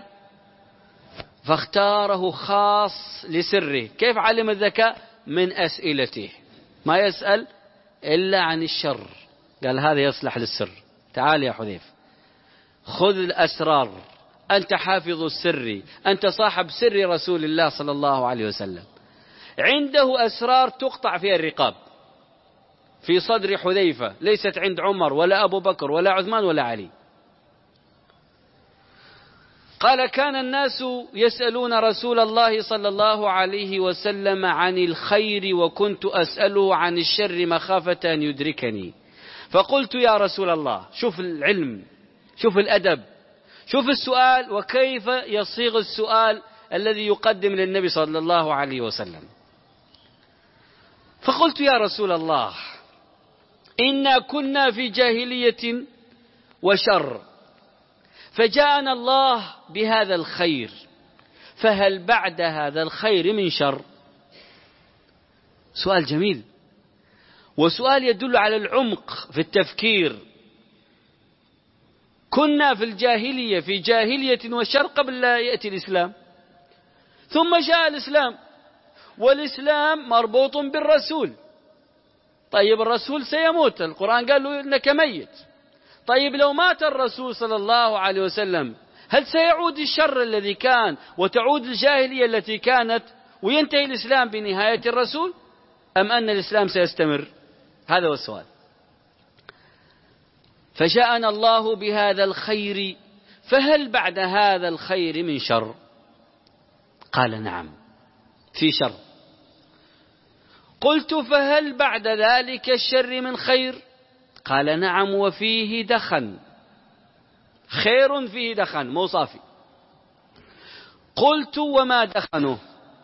فاختاره خاص لسره. كيف علم الذكاء؟ من أسئلته، ما يسأل إلا عن الشر. قال: هذا يصلح للسر، تعال يا حذيفة خذ الأسرار، أنت حافظ السر، أنت صاحب سر رسول الله صلى الله عليه وسلم. عنده أسرار تقطع فيها الرقاب في صدر حذيفة، ليست عند عمر ولا أبو بكر ولا عثمان ولا علي. قال: كان الناس يسألون رسول الله صلى الله عليه وسلم عن الخير وكنت أسأله عن الشر مخافة أن يدركني. فقلت: يا رسول الله، شوف العلم، شوف الأدب، شوف السؤال وكيف يصيغ السؤال الذي يقدم للنبي صلى الله عليه وسلم. فقلت: يا رسول الله، إنا كنا في جاهلية وشر، فجاءنا الله بهذا الخير، فهل بعد هذا الخير من شر؟ سؤال جميل، وسؤال يدل على العمق في التفكير. كنا في الجاهلية، في جاهلية وشر قبل لا يأتي الإسلام، ثم جاء الإسلام، والإسلام مربوط بالرسول. طيب الرسول سيموت، القرآن قال له إنك ميت. طيب لو مات الرسول صلى الله عليه وسلم هل سيعود الشر الذي كان وتعود الجاهلية التي كانت وينتهي الإسلام بنهاية الرسول، أم أن الإسلام سيستمر؟ هذا هو السؤال. فجاءنا الله بهذا الخير، فهل بعد هذا الخير من شر؟ قال: نعم، في شر. قلت: فهل بعد ذلك الشر من خير؟ قال: نعم، وفيه دخن، خير فيه دخن مو صافي. قلت: وما دخنه؟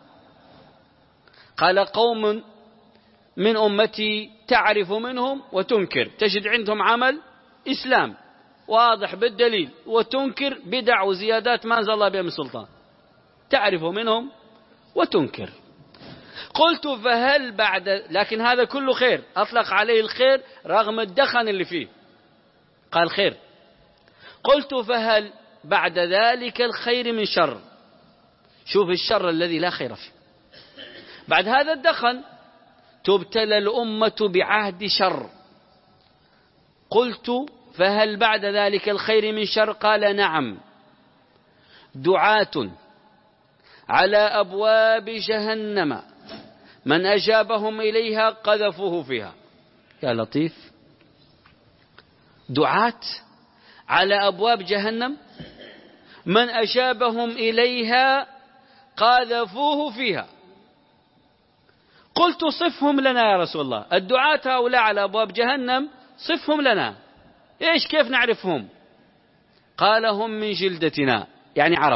قال: قوم من أمتي تعرف منهم وتنكر، تجد عندهم عمل إسلام واضح بالدليل، وتنكر بدع وزيادات ما أنزل الله بها من سلطان، تعرف منهم وتنكر. قلت: فهل بعد، لكن هذا كله خير، أطلق عليه الخير رغم الدخن اللي فيه، قال خير. قلت: فهل بعد ذلك الخير من شر؟ شوف الشر الذي لا خير فيه. بعد هذا الدخن تبتلى الأمة بعهد شر. قلت: فهل بعد ذلك الخير من شر؟ قال: نعم، دعاة على أبواب جهنم من أجابهم إليها قذفوه فيها. يا لطيف، دعاة على أبواب جهنم من أجابهم إليها قذفوه فيها. قلت: صفهم لنا يا رسول الله، الدعاة هؤلاء على أبواب جهنم صفهم لنا، إيش كيف نعرفهم؟ قال هم من جلدتنا، يعني عرب،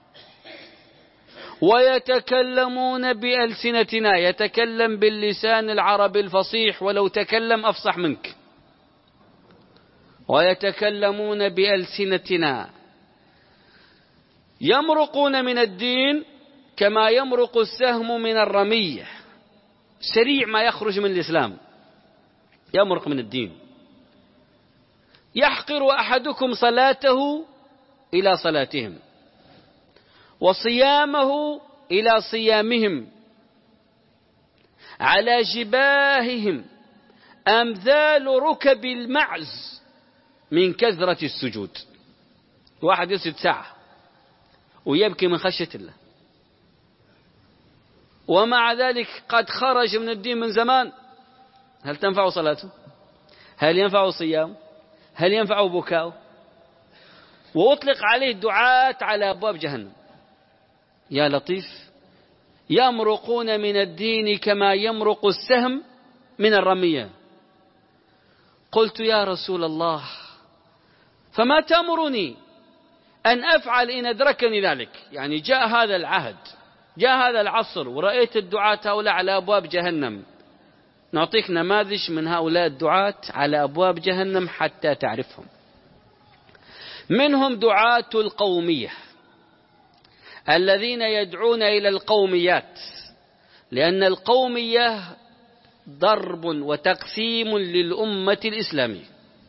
ويتكلمون بألسنتنا، يتكلم باللسان العربي الفصيح ولو تكلم أفصح منك، ويتكلمون بألسنتنا، يمرقون من الدين كما يمرق السهم من الرمية، سريع ما يخرج من الإسلام يمرق من الدين. يحقر أحدكم صلاته إلى صلاتهم وصيامه إلى صيامهم، على جباههم أمثال ركب المعز من كثرة السجود. واحد يسجد ساعة ويبكي من خشية الله، ومع ذلك قد خرج من الدين من زمان. هل تنفع صلاته؟ هل ينفع صيامه؟ هل ينفع بكاؤه؟ وأطلق عليه دعاة على أبواب جهنم. يا لطيف، يمرقون من الدين كما يمرق السهم من الرمية. قلت يا رسول الله فما تأمرني أن أفعل إن أدركني ذلك؟ يعني جاء هذا العهد، جاء هذا العصر، ورأيت الدعاة هؤلاء على أبواب جهنم. نعطيك نماذج من هؤلاء الدعاة على أبواب جهنم حتى تعرفهم. منهم دعاة القومية الذين يدعون إلى القوميات، لأن القومية ضرب وتقسيم للأمة الإسلامية.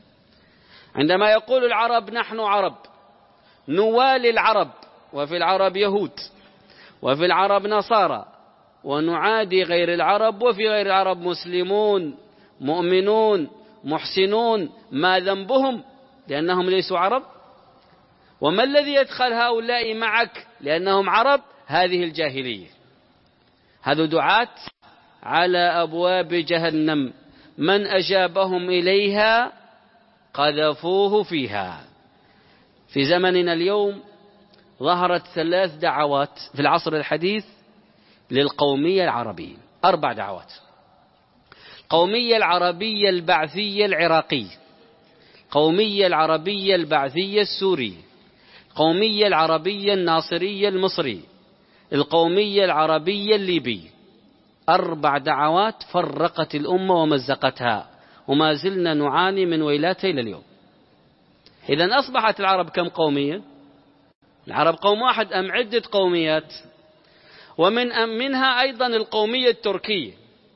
عندما يقول العرب نحن عرب نوالي العرب، وفي العرب يهود، وفي العرب نصارى، ونعادي غير العرب، وفي غير العرب مسلمون مؤمنون محسنون، ما ذنبهم؟ لأنهم ليسوا عرب. وما الذي يدخل هؤلاء معك؟ لأنهم عرب. هذه الجاهلية. هذا دعاة على أبواب جهنم، من أجابهم إليها قذفوه فيها. في زمننا اليوم ظهرت ثلاث دعوات في العصر الحديث للقومية العربية، أربع دعوات: القومية العربية البعثية العراقية، القومية العربية البعثية السورية، القومية العربية الناصرية المصري، القومية العربية الليبية. أربع دعوات فرقت الأمة ومزقتها، وما زلنا نعاني من ويلاتها إلى اليوم. إذن أصبحت العرب كم قومية؟ العرب قوم واحد أم عدة قوميات؟ ومن أم منها أيضا القومية التركية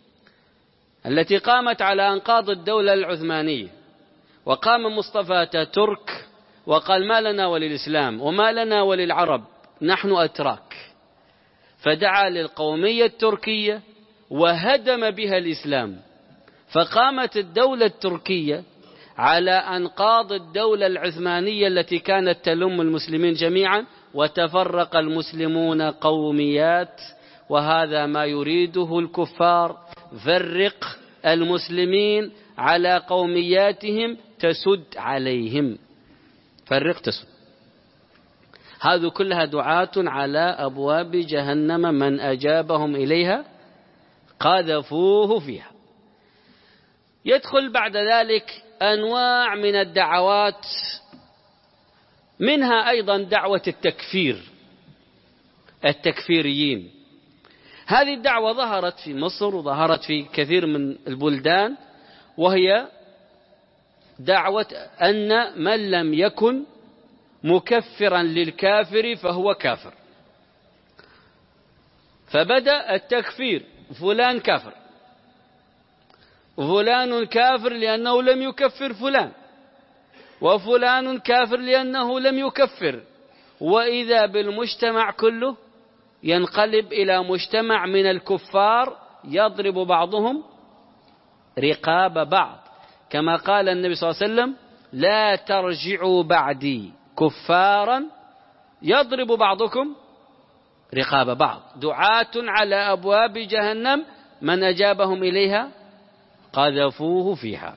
التي قامت على أنقاض الدولة العثمانية، وقام مصطفى أتاتورك وقال ما لنا وللإسلام وما لنا وللعرب، نحن أتراك، فدعا للقومية التركية وهدم بها الإسلام. فقامت الدولة التركية على أنقاض الدولة العثمانية التي كانت تلم المسلمين جميعا، وتفرق المسلمون قوميات، وهذا ما يريده الكفار. فرق المسلمين على قومياتهم تسد عليهم، فرق تسد. هذه كلها دعاة على أبواب جهنم، من أجابهم إليها قذفوه فيها. يدخل بعد ذلك أنواع من الدعوات، منها أيضا دعوة التكفير، التكفيريين. هذه الدعوة ظهرت في مصر وظهرت في كثير من البلدان، وهي دعوة أن من لم يكن مكفرا للكافر فهو كافر. فبدأ التكفير، فلان كافر، فلان كافر لأنه لم يكفر فلان، وفلان كافر لأنه لم يكفر، وإذا بالمجتمع كله ينقلب إلى مجتمع من الكفار يضرب بعضهم رقاب بعض، كما قال النبي صلى الله عليه وسلم: لا ترجعوا بعدي كفارا يضرب بعضكم رقاب بعض. دعاة على أبواب جهنم، من أجابهم إليها قذفوه فيها.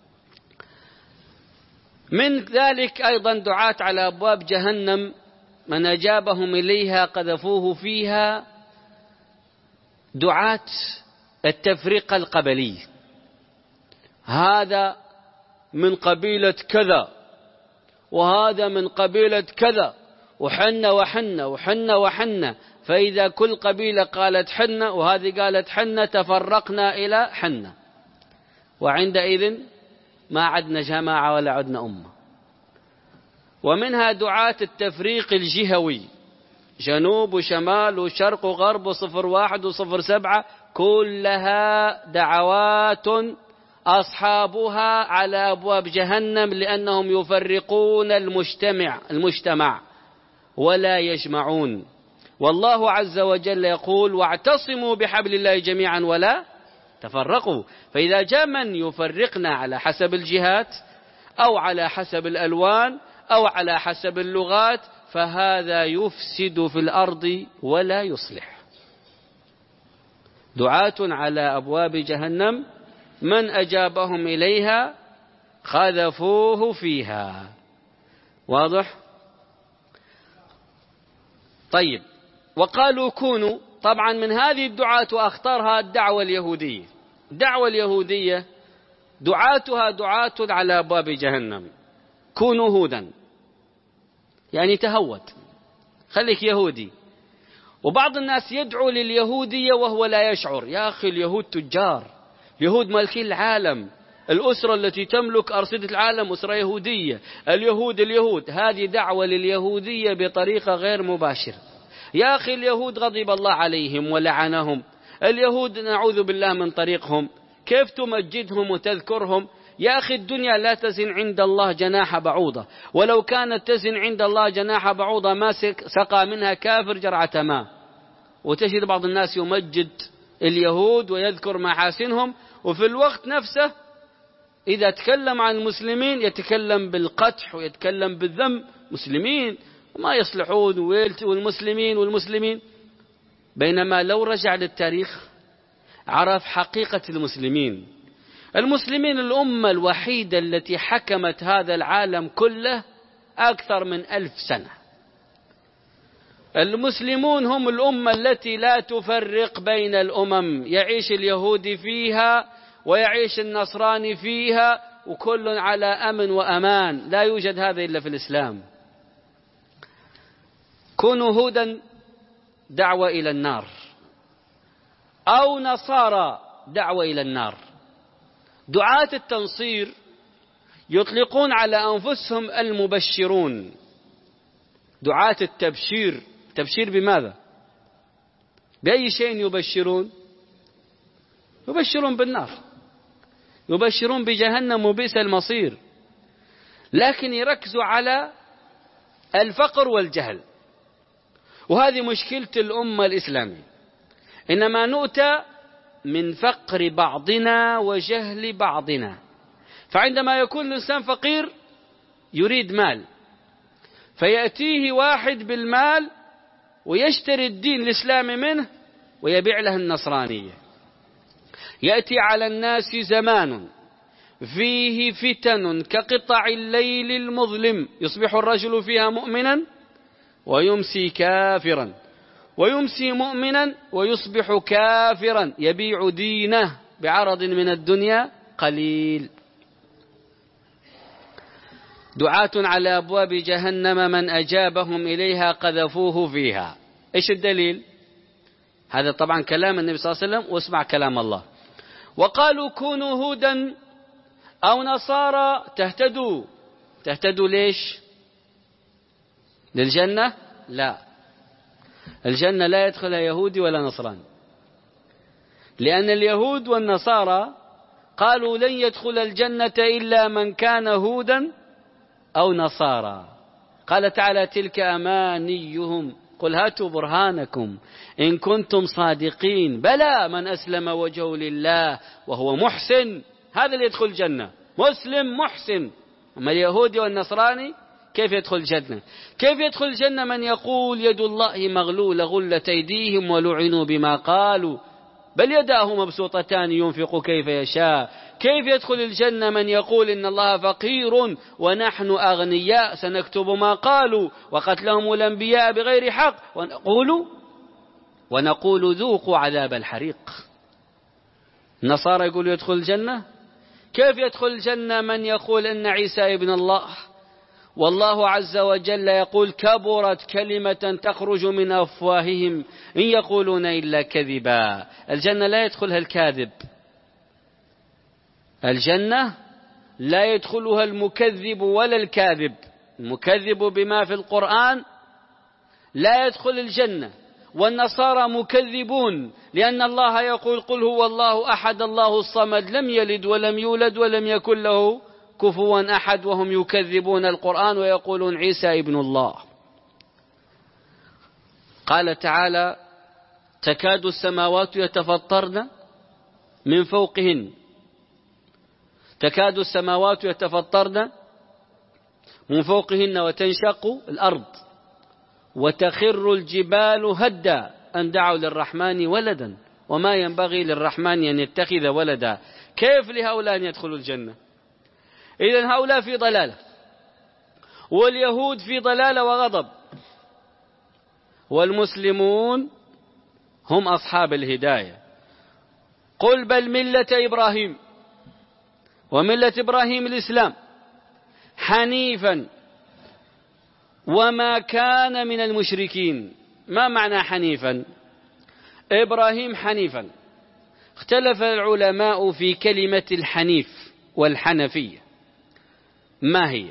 من ذلك أيضا دعاة على أبواب جهنم، من أجابهم إليها قذفوه فيها، دعاة التفرقة القبلية. هذا من قبيلة كذا وهذا من قبيلة كذا وحنة وحنة وحنة وحنة، فإذا كل قبيلة قالت حنة وهذه قالت حنة تفرقنا إلى حنة، وعندئذ ما عدنا جماعة ولا عدنا أمة. ومنها دعاة التفريق الجهوي، جنوب وشمال وشرق وغرب وصفر واحد وصفر سبعة، كلها دعوات أصحابها على أبواب جهنم، لأنهم يفرقون المجتمع المجتمع ولا يجمعون. والله عز وجل يقول واعتصموا بحبل الله جميعا ولا تفرقوا. فإذا جاء من يفرقنا على حسب الجهات أو على حسب الألوان أو على حسب اللغات، فهذا يفسد في الأرض ولا يصلح. دعاة على أبواب جهنم من أجابهم إليها خذفوه فيها. واضح؟ طيب، وقالوا كونوا، طبعا من هذه الدعاة وأخطرها الدعوة اليهودية. الدعوة اليهودية دعاتها دعاة على أبواب جهنم، كونوا هودا، يعني تهود، خليك يهودي. وبعض الناس يدعو لليهودية وهو لا يشعر. يا أخي اليهود تجار، اليهود مالكين العالم، الأسرة التي تملك أرصدة العالم أسرة يهودية، اليهود اليهود هذه دعوة لليهودية بطريقة غير مباشرة. يا أخي اليهود غضب الله عليهم ولعنهم، اليهود نعوذ بالله من طريقهم، كيف تمجدهم وتذكرهم؟ يا أخي الدنيا لا تزن عند الله جناح بعوضة، ولو كانت تزن عند الله جناح بعوضة ما سقى منها كافر جرعة ماء. وتجد بعض الناس يمجد اليهود ويذكر محاسنهم، وفي الوقت نفسه إذا تكلم عن المسلمين يتكلم بالقدح ويتكلم بالذم. مسلمين ما يصلحون والمسلمين والمسلمين، بينما لو رجع للتاريخ عرف حقيقة المسلمين. المسلمين الأمة الوحيدة التي حكمت هذا العالم كله أكثر من ألف سنة. المسلمون هم الأمة التي لا تفرق بين الأمم، يعيش اليهودي فيها ويعيش النصراني فيها وكل على أمن وأمان، لا يوجد هذا إلا في الإسلام. كونوا هودا دعوة إلى النار، أو نصارى دعوة إلى النار. دعاة التنصير يطلقون على أنفسهم المبشرون. دعاة التبشير، تبشير بماذا؟ بأي شيء يبشرون؟ يبشرون بالنار، يبشرون بجهنم وبئس المصير، لكن يركزوا على الفقر والجهل، وهذه مشكلة الأمة الإسلامية. إنما نؤتى من فقر بعضنا وجهل بعضنا، فعندما يكون الإنسان فقير يريد مال، فيأتيه واحد بالمال ويشتري الدين الإسلامي منه ويبيع له النصرانية. يأتي على الناس زمان فيه فتن كقطع الليل المظلم، يصبح الرجل فيها مؤمنا ويمسي كافرا، ويمسي مؤمنا ويصبح كافرا، يبيع دينه بعرض من الدنيا قليل. دعاة على أبواب جهنم من أجابهم إليها قذفوه فيها. إيش الدليل؟ هذا طبعا كلام النبي صلى الله عليه وسلم، واسمع كلام الله. وقالوا كونوا هودا أو نصارى تهتدوا. تهتدوا ليش؟ للجنة؟ لا، الجنة لا يدخلها يهودي ولا نصراني، لأن اليهود والنصارى قالوا لن يدخل الجنة إلا من كان هودا أو نصارى. قال تعالى تلك أمانيهم قل هاتوا برهانكم إن كنتم صادقين بلى من أسلم وجهه لله وهو محسن هذا اللي يدخل الجنة، مسلم محسن. أما اليهودي والنصراني كيف يدخل الجنة؟ كيف يدخل الجنة من يقول يد الله مغلولة غلت أيديهم ولعنوا بما قالوا بل يداه مبسوطتان ينفق كيف يشاء؟ كيف يدخل الجنة من يقول إن الله فقير ونحن أغنياء سنكتب ما قالوا وقتلهم الأنبياء بغير حق ونقول ونقول ذوقوا عذاب الحريق؟ النصارى يقول يدخل الجنة، كيف يدخل الجنة من يقول إن عيسى ابن الله؟ والله عز وجل يقول كبرت كلمة تخرج من أفواههم إن يقولون إلا كذبا. الجنة لا يدخلها الكاذب، الجنة لا يدخلها المكذب ولا الكاذب. المكذب بما في القرآن لا يدخل الجنة، والنصارى مكذبون لأن الله يقول قل هو الله أحد الله الصمد لم يلد ولم يولد ولم يكن له كفوا أحد، وهم يكذبون القرآن ويقولون عيسى ابن الله. قال تعالى تكاد السماوات يتفطرن من فوقهن، تكاد السماوات يتفطرن من فوقهن وتنشق الأرض وتخر الجبال هدا أن دعوا للرحمن ولدا وما ينبغي للرحمن أن يتخذ ولدا. كيف لهؤلاء أن يدخلوا الجنة؟ إذن هؤلاء في ضلالة، واليهود في ضلالة وغضب، والمسلمون هم أصحاب الهداية. قل بل ملة إبراهيم، وملة إبراهيم الإسلام حنيفا وما كان من المشركين. ما معنى حنيفا؟ إبراهيم حنيفا. اختلف العلماء في كلمة الحنيف والحنفية، ما هي؟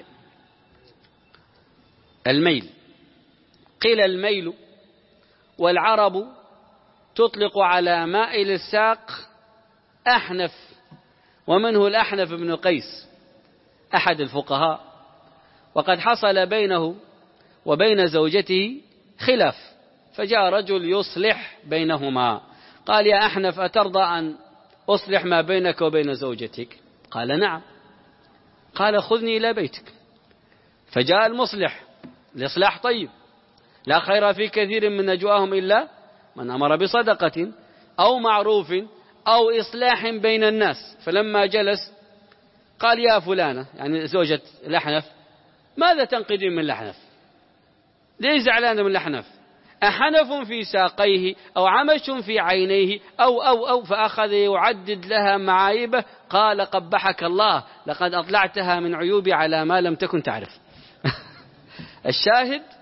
الميل، قيل الميل، والعرب تطلق على مائل الساق أحنف، ومنه الأحنف بن قيس أحد الفقهاء، وقد حصل بينه وبين زوجته خلاف، فجاء رجل يصلح بينهما، قال يا أحنف أترضى أن أصلح ما بينك وبين زوجتك؟ قال نعم. قال خذني إلى بيتك. فجاء المصلح، الإصلاح طيب، لا خير في كثير من نجواهم إلا من أمر بصدقة أو معروف أو إصلاح بين الناس. فلما جلس قال يا فلانة، يعني زوجة الأحنف، ماذا تنقدين من الأحنف؟ ليس زعلان من الأحنف؟ أحنف في ساقيه أو عمش في عينيه أو أو أو فأخذ يعدد لها معايبه. قال قبحك الله، لقد أطلعتها من عيوبي على ما لم تكن تعرف. الشاهد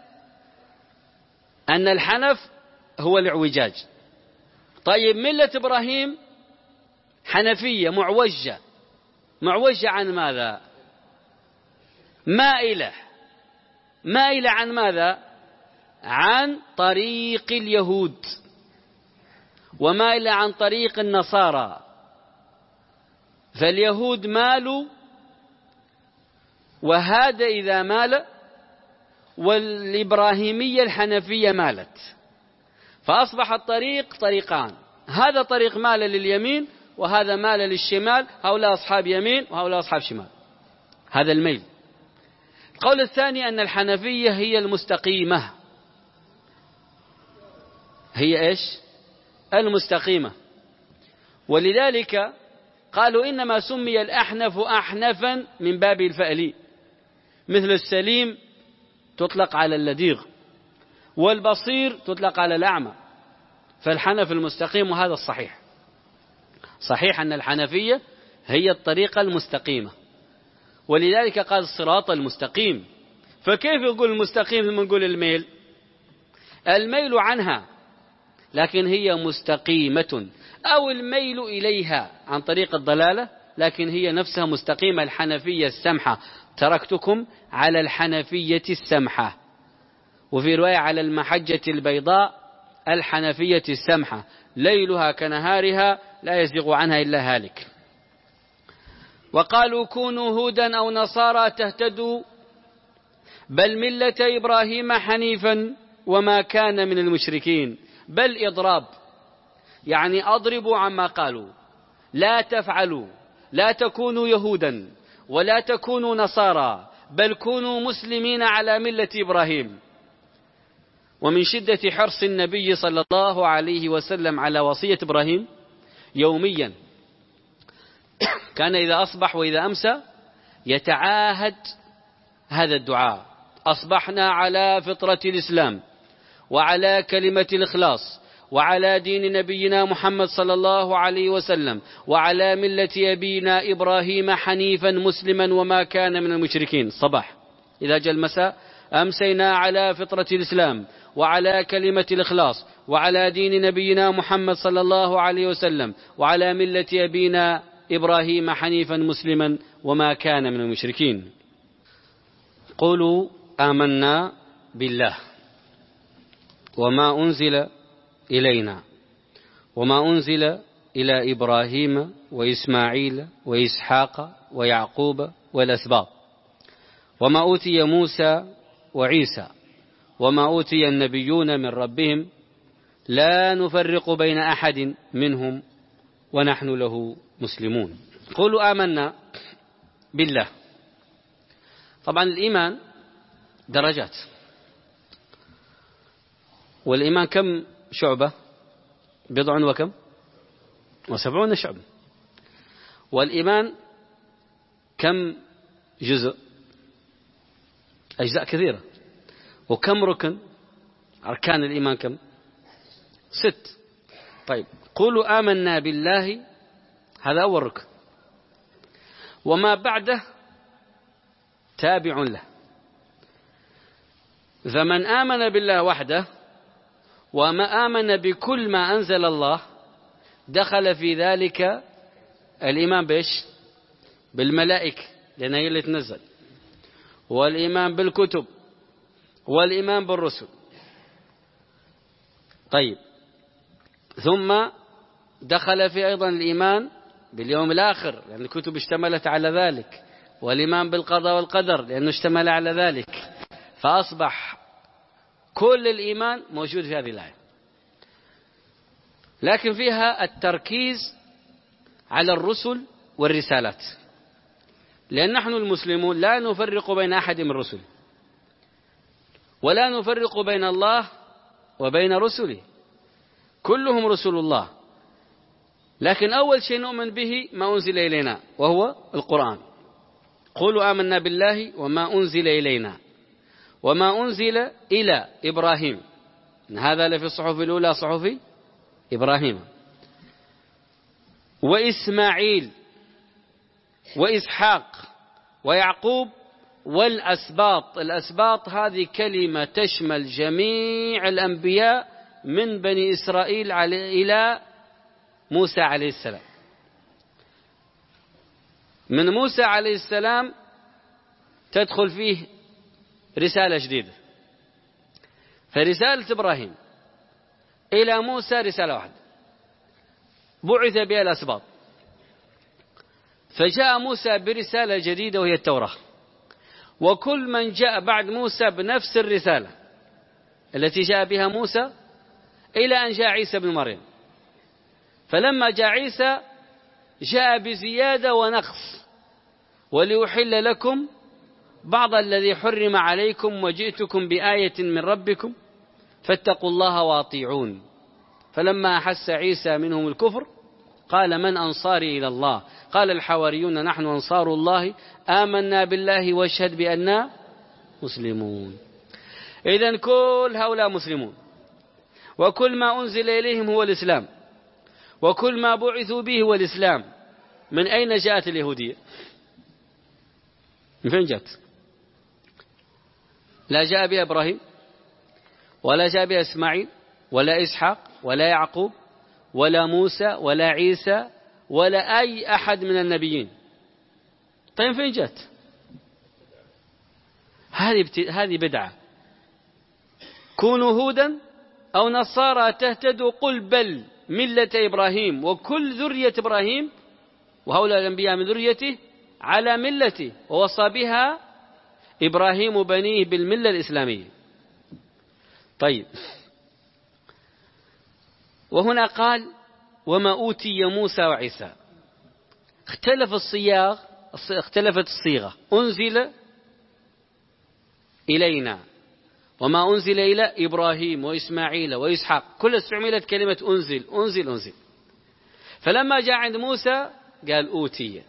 أن الحنف هو الاعوجاج. طيب ملة إبراهيم حنفية معوجة، معوجة عن ماذا؟ مائلة، مائلة عن ماذا؟ عن طريق اليهود، ومائلة عن طريق النصارى. فاليهود مالوا، وهذا إذا مال، والإبراهيمية الحنفية مالت، فأصبح الطريق طريقان، هذا طريق مال لليمين وهذا مال للشمال، هؤلاء أصحاب يمين وهؤلاء أصحاب شمال، هذا الميل. القول الثاني أن الحنفية هي المستقيمة، هي إيش؟ المستقيمة، ولذلك قالوا إنما سمي الأحنف أحنفا من باب الفأل، مثل السليم تطلق على اللديغ، والبصير تطلق على الأعمى، فالحنف المستقيم، وهذا الصحيح. صحيح أن الحنفية هي الطريقة المستقيمة، ولذلك قال الصراط المستقيم. فكيف يقول المستقيم ثم نقول الميل؟ الميل عنها، لكن هي مستقيمة، أو الميل إليها عن طريق الضلالة، لكن هي نفسها مستقيمة. الحنفية السمحة، تركتكم على الحنفية السمحة، وفي رواية على المحجة البيضاء الحنفية السمحة، ليلها كنهارها لا يزيغ عنها إلا هالك. وقالوا كونوا هودا أو نصارى تهتدوا، بل ملة إبراهيم حنيفا وما كان من المشركين. بل إضراب، يعني أضربوا عما قالوا، لا تفعلوا، لا تكونوا يهودا ولا تكونوا نصارى، بل كونوا مسلمين على ملة إبراهيم. ومن شدة حرص النبي صلى الله عليه وسلم على وصية إبراهيم يوميا كان إذا أصبح وإذا أمسى يتعاهد هذا الدعاء: أصبحنا على فطرة الإسلام وعلى كلمة الإخلاص وعلى دين نبينا محمد صلى الله عليه وسلم وعلى ملة أبينا إبراهيم حنيفا مسلما وما كان من المشركين. صباح إذا جاء المساء أمسينا على فطرة الإسلام وعلى كلمة الإخلاص وعلى دين نبينا محمد صلى الله عليه وسلم وعلى ملة أبينا إبراهيم حنيفا مسلما وما كان من المشركين. قولوا آمنا بالله وما أنزل إلينا وما أنزل إلى إبراهيم وإسماعيل وإسحاق ويعقوب والأسباط وما أوتي موسى وعيسى وما أوتي النبيون من ربهم لا نفرق بين أحد منهم ونحن له مسلمون. قولوا آمنا بالله. طبعا الإيمان درجات، والإيمان كم شعبة؟ بضع وكم وسبعون شعبة. والإيمان كم جزء؟ أجزاء كثيرة. وكم ركن؟ أركان الإيمان كم؟ ست. طيب قولوا آمنا بالله، هذا أول ركن، وما بعده تابع له. فمن آمن بالله وحده وما آمن بكل ما أنزل الله دخل في ذلك الإيمان بإيش؟ بالملائكة لأن هي اللي تنزل، والإيمان بالكتب، والإيمان بالرسل. طيب ثم دخل في أيضا الإيمان باليوم الآخر لأن الكتب اشتملت على ذلك، والإيمان بالقضاء والقدر لأنه اشتمل على ذلك، فأصبح كل الإيمان موجود في هذه الآية. لكن فيها التركيز على الرسل والرسالات، لأن نحن المسلمون لا نفرق بين أحد من الرسل، ولا نفرق بين الله وبين رسله، كلهم رسل الله. لكن أول شيء نؤمن به ما أنزل إلينا وهو القرآن. قولوا آمنا بالله وما أنزل إلينا وما أنزل إلى إبراهيم، هذا لفي الصحف الأولى صحف إبراهيم وإسماعيل وإسحاق ويعقوب والأسباط. الأسباط هذه كلمة تشمل جميع الأنبياء من بني إسرائيل إلى موسى عليه السلام. من موسى عليه السلام تدخل فيه رسالة جديدة، فرسالة إبراهيم إلى موسى رسالة واحدة بعث بها الأسباط، فجاء موسى برسالة جديدة وهي التوراة، وكل من جاء بعد موسى بنفس الرسالة التي جاء بها موسى إلى أن جاء عيسى بن مريم. فلما جاء عيسى جاء بزيادة ونقص، ولأحل لكم بعض الذي حرم عليكم وجئتكم بآية من ربكم فاتقوا الله واطيعون. فلما أحس عيسى منهم الكفر قال من أنصاري إلى الله؟ قال الحواريون نحن أنصار الله آمنا بالله واشهد بأننا مسلمون. إذن كل هؤلاء مسلمون، وكل ما أنزل إليهم هو الإسلام، وكل ما بعثوا به هو الإسلام. من أين جاءت اليهودية؟ من فين جاءت؟ لا جاء بها إبراهيم ولا جاء بها إسماعيل ولا إسحاق ولا يعقوب ولا موسى ولا عيسى ولا أي أحد من النبيين. طيب فين جاءت؟ هذه بدعة. كونوا هودا أو نصارى تهتدوا قل بل ملة إبراهيم وكل ذرية إبراهيم وهؤلاء الأنبياء من ذريته على ملته، ووصى بها إبراهيم بنيه بالملة الإسلامية. طيب وهنا قال وما أوتي موسى وعيسى، اختلف الصياغ، اختلفت الصيغة. أنزل إلينا وما أنزل إلى إبراهيم وإسماعيل وإسحاق، كل استعملت كلمة أنزل أنزل أنزل. فلما جاء عند موسى قال أوتي.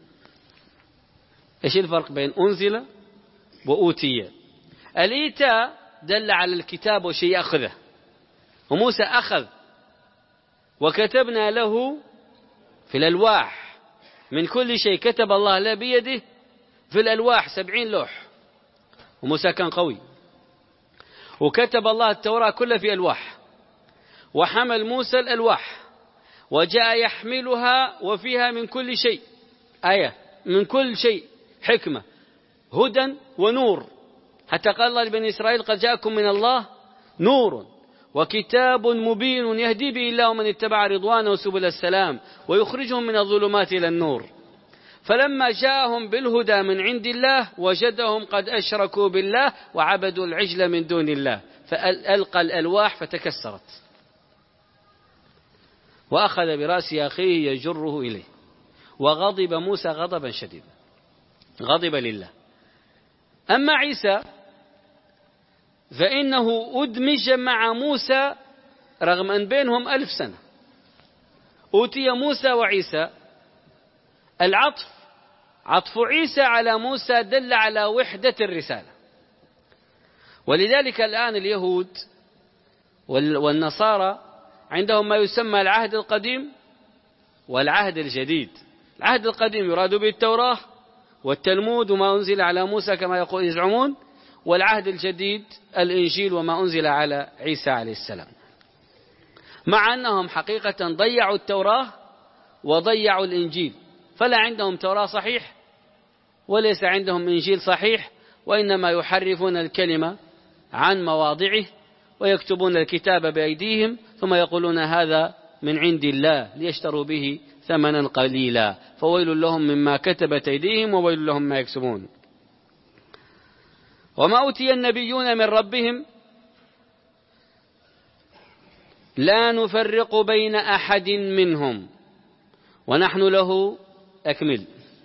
إيش الفرق بين أنزل وأوتي؟ الإيتاء دل على الكتاب وشيء أخذه، وموسى أخذ وكتبنا له في الألواح من كل شيء كتب الله له بيده في الألواح سبعين لوح، وموسى كان قوي، وكتب الله التوراة كلها في ألواح، وحمل موسى الألواح وجاء يحملها وفيها من كل شيء آية، من كل شيء حكمة هدى ونور، حتى قال الله لبني إسرائيل قد جاءكم من الله نور وكتاب مبين يهدي به الله من اتبع رضوانه سبل السلام ويخرجهم من الظلمات إلى النور. فلما جاءهم بالهدى من عند الله وجدهم قد أشركوا بالله وعبدوا العجل من دون الله، فألقى الألواح فتكسرت وأخذ برأس أخيه يجره إليه، وغضب موسى غضبا شديدا، غضب لله. أما عيسى فإنه أدمج مع موسى رغم أن بينهم ألف سنة، أوتي موسى وعيسى. العطف عطف عيسى على موسى دل على وحدة الرسالة، ولذلك الآن اليهود والنصارى عندهم ما يسمى العهد القديم والعهد الجديد. العهد القديم يراد به التوراة والتلمود وما أنزل على موسى كما يقول يزعمون، والعهد الجديد الإنجيل وما أنزل على عيسى عليه السلام، مع أنهم حقيقة ضيعوا التوراة وضيعوا الإنجيل، فلا عندهم توراة صحيح وليس عندهم إنجيل صحيح، وإنما يحرفون الكلمة عن مواضعه ويكتبون الكتاب بأيديهم ثم يقولون هذا من عند الله ليشتروا به ثمنا قليلا، فويل لهم مما كتبت أيديهم وويل لهم ما يكسبون. وما أوتي النبيون من ربهم لا نفرق بين أحد منهم ونحن له أكمل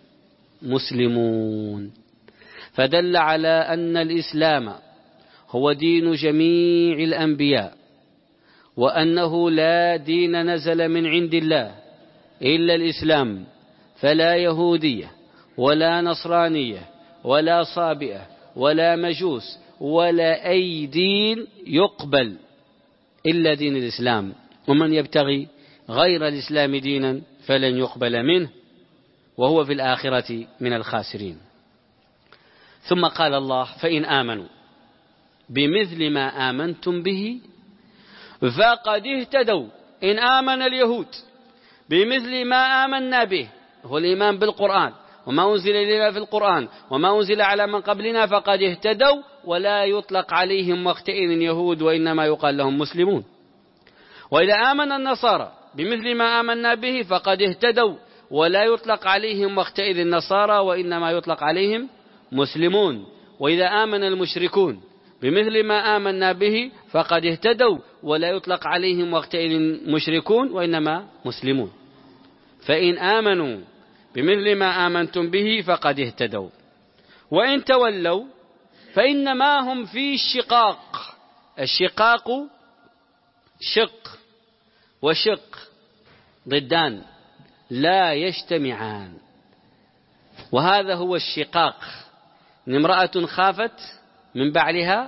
مسلمون، فدل على أن الإسلام هو دين جميع الأنبياء، وأنه لا دين نزل من عند الله إلا الإسلام، فلا يهودية ولا نصرانية ولا صابئة ولا مجوس ولا أي دين يقبل إلا دين الإسلام، ومن يبتغي غير الإسلام دينا فلن يقبل منه وهو في الآخرة من الخاسرين. ثم قال الله فإن آمنوا بمثل ما آمنتم به فقد اهتدوا. إن آمن اليهود بمثل ما آمنا به، هو الإيمان بالقرآن وما أنزل إلينا في القرآن وما أنزل على من قبلنا، فقد اهتدوا، ولا يطلق عليهم وقتئذ يهود وإنما يقال لهم مسلمون. وإذا آمن النصارى بمثل ما آمنا به فقد اهتدوا، ولا يطلق عليهم وقتئذ النصارى وإنما يطلق عليهم مسلمون. وإذا آمن المشركون بمثل ما آمنا به فقد اهتدوا، ولا يطلق عليهم وقتئذ مشركون وإنما مسلمون. فإن آمنوا بمثل ما آمنتم به فقد اهتدوا، وإن تولوا فإنما هم في شقاق. الشقاق شق وشق ضدان لا يجتمعان، وهذا هو الشقاق. إن امرأة خافت من بعلها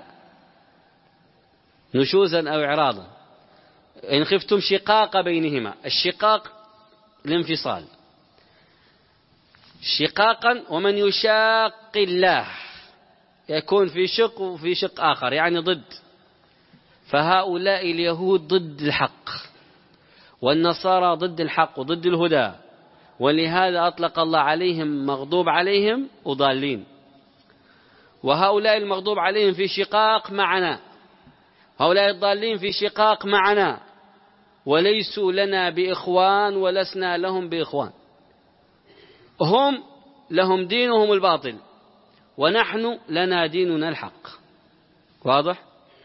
نشوزا أو إعراضا، إن خفتم شقاق بينهما، الشقاق الانفصال شقاقا. ومن يشاق الله يكون في شق وفي شق آخر، يعني ضد. فهؤلاء اليهود ضد الحق، والنصارى ضد الحق وضد الهدى، ولهذا أطلق الله عليهم مغضوب عليهم وضالين. وهؤلاء المغضوب عليهم في شقاق معنا، هؤلاء الضالين في شقاق معنا، وليسوا لنا بإخوان ولسنا لهم بإخوان. هم لهم دينهم الباطل ونحن لنا ديننا الحق. واضح؟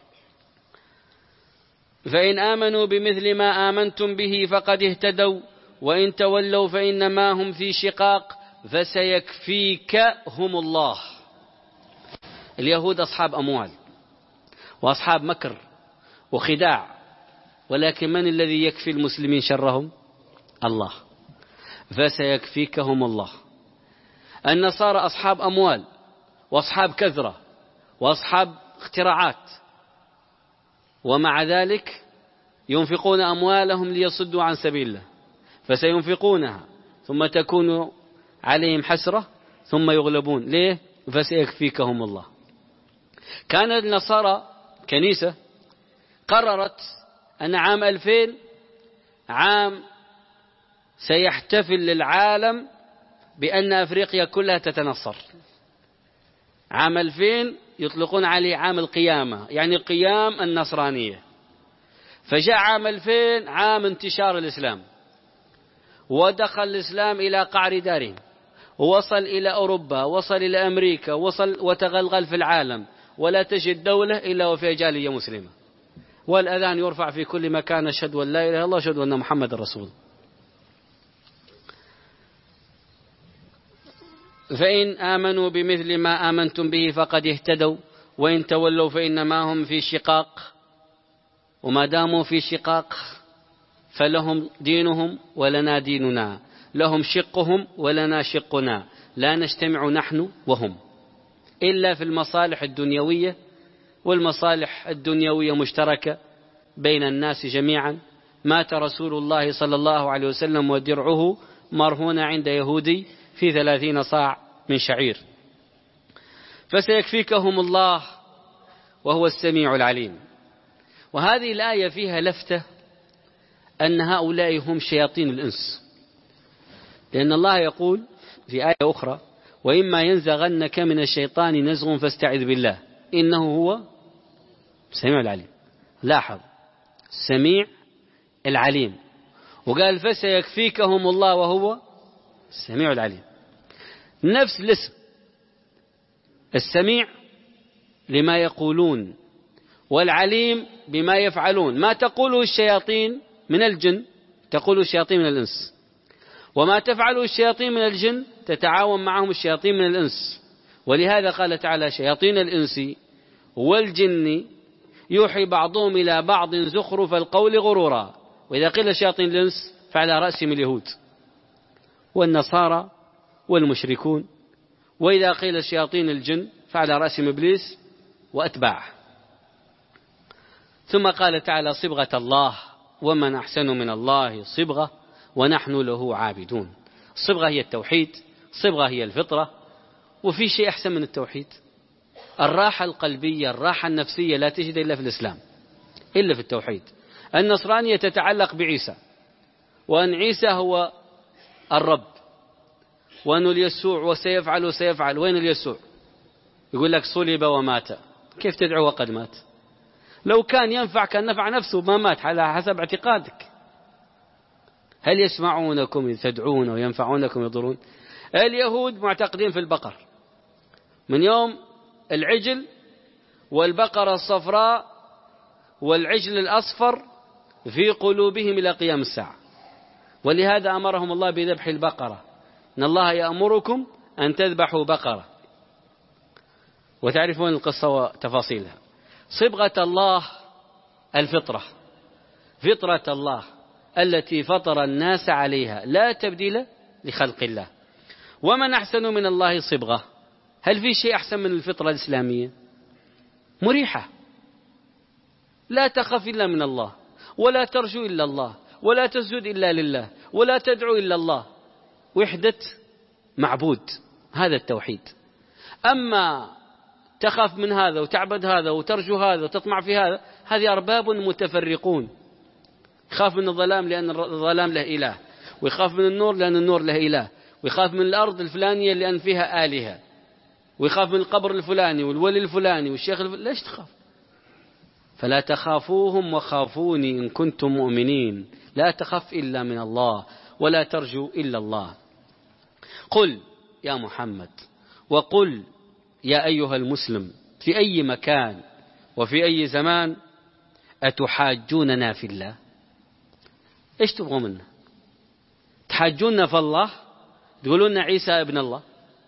فإن آمنوا بمثل ما آمنتم به فقد اهتدوا، وإن تولوا فإنما هم في شقاق فسيكفيكهم الله. اليهود أصحاب أموال وأصحاب مكر وخداع، ولكن من الذي يكفي المسلمين شرهم؟ الله. فسيكفيكهم الله. النصارى أصحاب أموال وأصحاب كثرة وأصحاب اختراعات، ومع ذلك ينفقون أموالهم ليصدوا عن سبيل الله فسينفقونها ثم تكون عليهم حسرة ثم يغلبون. ليه؟ فسيكفيكهم الله. كان النصارى كنيسة قررت أن عام ألفين عام سيحتفل للعالم بأن أفريقيا كلها تتنصر. عام ألفين يطلقون عليه عام القيامة، يعني قيام النصرانية. فجاء عام ألفين عام انتشار الإسلام، ودخل الإسلام إلى قعر دارهم، ووصل إلى أوروبا، وصل إلى أمريكا، وصل وتغلغل في العالم، ولا تجد دولة إلا وفيها جالية مسلمة، والأذان يرفع في كل مكان: أشهد أن لا إله إلا الله أشهد أن محمد رسول. فإن آمنوا بمثل ما آمنتم به فقد اهتدوا وإن تولوا فإنما هم في شقاق. وما داموا في شقاق فلهم دينهم ولنا ديننا، لهم شقهم ولنا شقنا، لا نجتمع نحن وهم إلا في المصالح الدنيوية، والمصالح الدنيوية مشتركة بين الناس جميعا. مات رسول الله صلى الله عليه وسلم ودرعه مرهون عند يهودي في ثلاثين صاع من شعير. فسيكفيكهم الله وهو السميع العليم. وهذه الآية فيها لفتة أن هؤلاء هم شياطين الإنس، لأن الله يقول في آية أخرى: وإما ينزغنك من الشيطان نزغ فاستعذ بالله إنه هو السميع العليم. لاحظ، السميع العليم، وقال فسيكفيكهم الله وهو السميع العليم. نفس الاسم، السميع لما يقولون والعليم بما يفعلون. ما تقوله الشياطين من الجن تقوله الشياطين من الإنس، وما تفعله الشياطين من الجن تتعاون معهم الشياطين من الإنس. ولهذا قال تعالى: شياطين الإنس والجن يوحي بعضهم إلى بعض زخرف القول غرورا. وإذا قيل شياطين الإنس فعلى رأسهم اليهود والنصارى والمشركون، وإذا قيل شياطين الجن فعلى رأسهم إبليس وأتباعه. ثم قال تعالى: صبغة الله ومن أحسن من الله صبغة ونحن له عابدون. الصبغة هي التوحيد، الصبغة هي الفطرة، وفي شيء أحسن من التوحيد. الراحة القلبية، الراحة النفسية لا تجد إلا في الإسلام، إلا في التوحيد. النصرانية تتعلق بعيسى، وأن عيسى هو الرب، وأن اليسوع وسيفعل وسيفعل. وين اليسوع؟ يقول لك صلب ومات. كيف تدعو وقد مات؟ لو كان ينفع كان نفع نفسه، ما مات على حسب اعتقادك. هل يسمعونكم إذ تدعون وينفعونكم يضرون؟ اليهود معتقدين في البقر، من يوم العجل والبقرة الصفراء والعجل الأصفر في قلوبهم إلى قيام الساعة. ولهذا أمرهم الله بذبح البقرة: إن الله يأمركم أن تذبحوا بقرة. وتعرفون القصة وتفاصيلها. صبغة الله الفطرة، فطرة الله التي فطر الناس عليها، لا تبديل لخلق الله. ومن أحسن من الله صبغة. هل في شيء أحسن من الفطرة الإسلامية؟ مريحة، لا تخف إلا من الله، ولا ترجو إلا الله، ولا تسجد إلا لله، ولا تدعو إلا الله، وحدة معبود. هذا التوحيد. أما تخاف من هذا وتعبد هذا وترجو هذا وتطمع في هذا، هذه أرباب متفرقون. يخاف من الظلام لأن الظلام له إله، ويخاف من النور لأن النور له إله، ويخاف من الأرض الفلانية لأن فيها آلهة، ويخاف من القبر الفلاني والولي الفلاني والشيخ الفلاني. ليش تخاف؟ فلا تخافوهم وخافوني إن كنتم مؤمنين. لا تخف إلا من الله، ولا ترجو إلا الله. قل يا محمد، وقل يا أيها المسلم في أي مكان وفي أي زمان: أتحاجوننا في الله؟ إيش تبغوا منا؟ تحاجوننا في الله؟ تقولون عيسى ابن الله،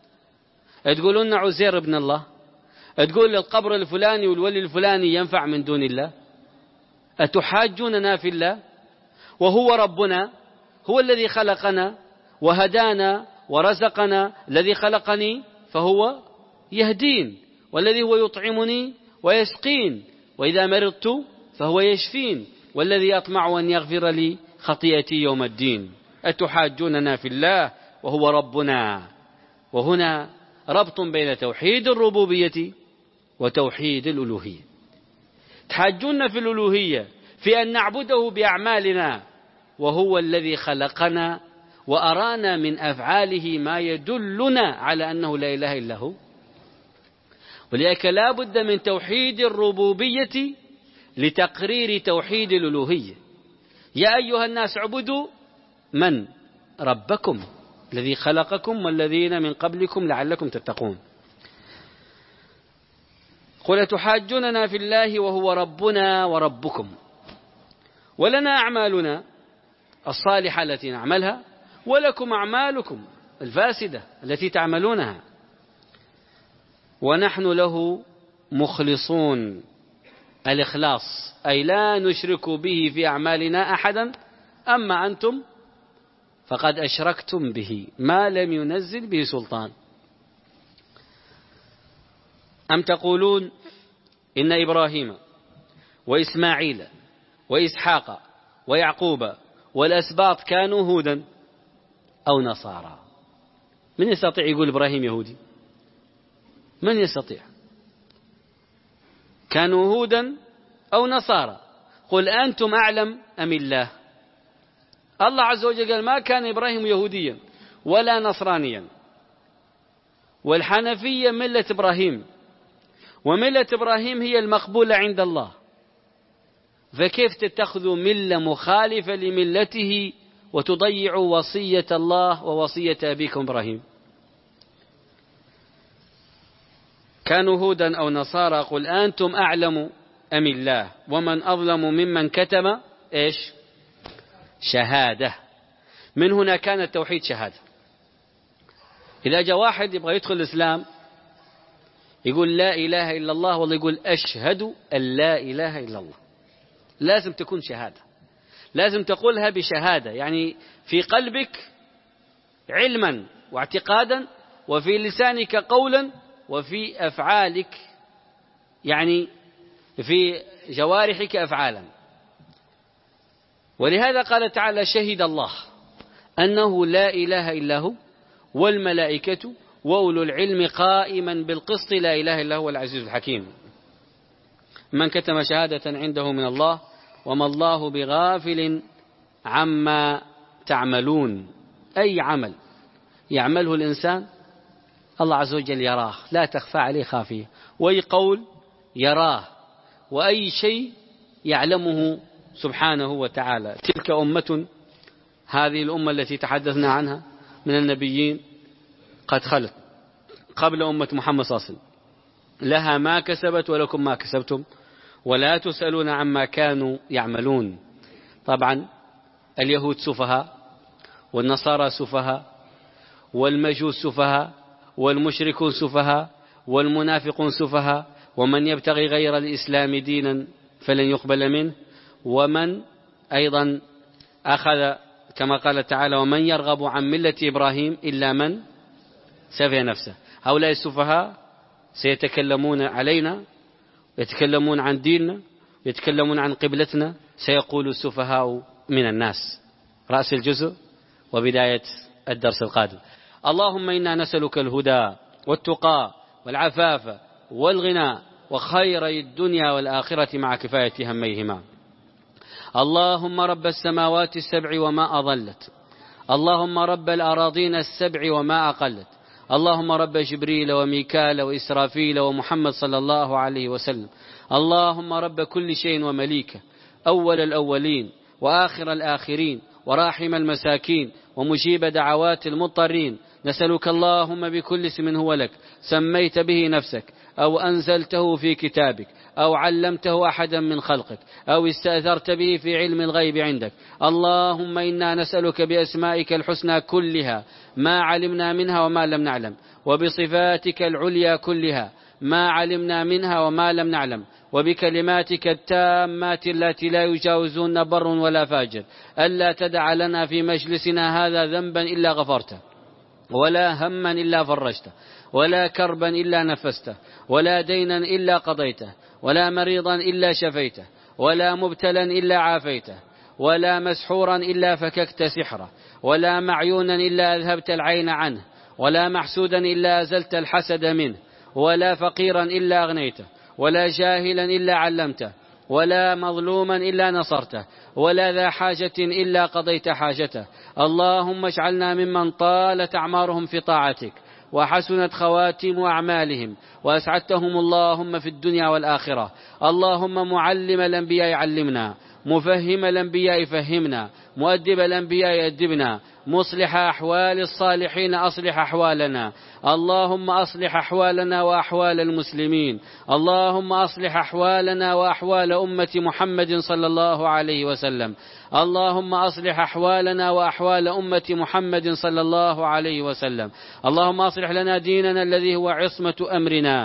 تقولون عزير ابن الله، تقول القبر الفلاني والولي الفلاني ينفع من دون الله. أتحاجوننا في الله وهو ربنا، هو الذي خلقنا وهدانا ورزقنا. الذي خلقني فهو يهدين، والذي هو يطعمني ويسقين، وإذا مرضت فهو يشفين. والذي أطمع أن يغفر لي خطيئتي يوم الدين. أتحاجوننا في الله وهو ربنا. وهنا ربط بين توحيد الربوبية وتوحيد الألوهية. تحاجون في الألوهية في أن نعبده بأعمالنا، وهو الذي خلقنا وأرانا من أفعاله ما يدلنا على أنه لا إله إلا هو. ولذلك لا بد من توحيد الربوبية لتقرير توحيد الألوهية. يا أيها الناس اعبدوا من؟ ربكم الذي خلقكم والذين من قبلكم لعلكم تتقون. قل تحاجوننا في الله وهو ربنا وربكم، ولنا أعمالنا الصالحة التي نعملها، ولكم أعمالكم الفاسدة التي تعملونها، ونحن له مخلصون. الإخلاص أي لا نشرك به في أعمالنا أحدا، أما أنتم فقد أشركتم به ما لم ينزل به سلطان. أم تقولون إن إبراهيم وإسماعيل وإسحاق ويعقوب والأسباط كانوا هودا أو نصارى؟ من يستطيع يقول إبراهيم يهودي؟ من يستطيع؟ كانوا هودا أو نصارى. قل أنتم أعلم أم الله؟ الله عز وجل قال ما كان إبراهيم يهوديا ولا نصرانيا، والحنفية ملة إبراهيم، وملة إبراهيم هي المقبولة عند الله، فكيف تتخذوا ملة مخالفة لملته وتضيعوا وصية الله ووصية أبيكم إبراهيم؟ كانوا هودا أو نصارى. قل أنتم أعلم أم الله؟ ومن أظلم ممن كتم إيش؟ شهادة. من هنا كان التوحيد شهادة. إذا جاء واحد يبغى يدخل الإسلام يقول لا إله إلا الله، والله يقول أشهد أن لا إله إلا الله، لازم تكون شهادة، لازم تقولها بشهادة، يعني في قلبك علما واعتقادا، وفي لسانك قولا، وفي أفعالك يعني في جوارحك أفعالا. ولهذا قال تعالى شهد الله أنه لا إله إلا هو والملائكة وأولو العلم قائما بالقسط لا إله إلا هو العزيز الحكيم. من كتم شهادة عنده من الله وما الله بغافل عما تعملون. أي عمل يعمله الإنسان الله عز وجل يراه، لا تخفى عليه خافية، وأي قول يراه، وأي شيء يعلمه سبحانه وتعالى. تلك أمة، هذه الأمة التي تحدثنا عنها من النبيين قد خلت قبل أمة محمد صلى الله عليه وسلم، لها ما كسبت ولكم ما كسبتم ولا تسألون عما كانوا يعملون. طبعا اليهود سفهاء، والنصارى سفهاء، والمجوس سفهاء، والمشركون سفهاء، والمنافقون سفهاء، ومن يبتغي غير الإسلام دينا فلن يقبل منه، ومن أيضا أخذ كما قال تعالى ومن يرغب عن ملة إبراهيم إلا من سفه نفسه. هؤلاء السفهاء سيتكلمون علينا، يتكلمون عن ديننا، يتكلمون عن قبلتنا. سيقول السفهاء من الناس، رأس الجزء وبداية الدرس القادم. اللهم إنا نسألك الهدى والتقى والعفاف والغنى وخير الدنيا والآخرة مع كفاية هميهما. اللهم رب السماوات السبع وما أضلت، اللهم رب الأراضين السبع وما أقلت، اللهم رب جبريل وميكال وإسرافيل ومحمد صلى الله عليه وسلم، اللهم رب كل شيء ومليكه، أول الأولين وآخر الآخرين وراحم المساكين ومجيب دعوات المضطرين. نسألك اللهم بكل اسم هو لك سميت به نفسك أو أنزلته في كتابك أو علمته أحدا من خلقك أو استأثرت به في علم الغيب عندك، اللهم إنا نسألك بأسمائك الحسنى كلها ما علمنا منها وما لم نعلم، وبصفاتك العليا كلها ما علمنا منها وما لم نعلم، وبكلماتك التامات التي لا يجاوزون بر ولا فاجر، ألا تدع لنا في مجلسنا هذا ذنبا إلا غفرته، ولا هما إلا فرجته، ولا كربا إلا نفسته، ولا دينا إلا قضيته، ولا مريضا إلا شفيته، ولا مبتلا إلا عافيته، ولا مسحورا إلا فككت سحره، ولا معيونا إلا أذهبت العين عنه، ولا محسودا إلا أزلت الحسد منه، ولا فقيرا إلا أغنيته، ولا جاهلا إلا علمته، ولا مظلوما إلا نصرته، ولا ذا حاجة إلا قضيت حاجته. اللهم اجعلنا ممن طالت أعمارهم في طاعتك وحسنت خواتم أعمالهم وأسعدتهم اللهم في الدنيا والآخرة. اللهم معلم الأنبياء علمنا، مفهم الأنبياء فهمنا، مؤدب الأنبياء أدبنا، مصلح أحوال الصالحين أصلح أحوالنا. اللهم أصلح أحوالنا وأحوال المسلمين. اللهم أصلح أحوالنا وأحوال أمة محمد صلى الله عليه وسلم. اللهم أصلح أحوالنا وأحوال أمة محمد صلى الله عليه وسلم. اللهم أصلح لنا ديننا الذي هو عصمة أمرنا،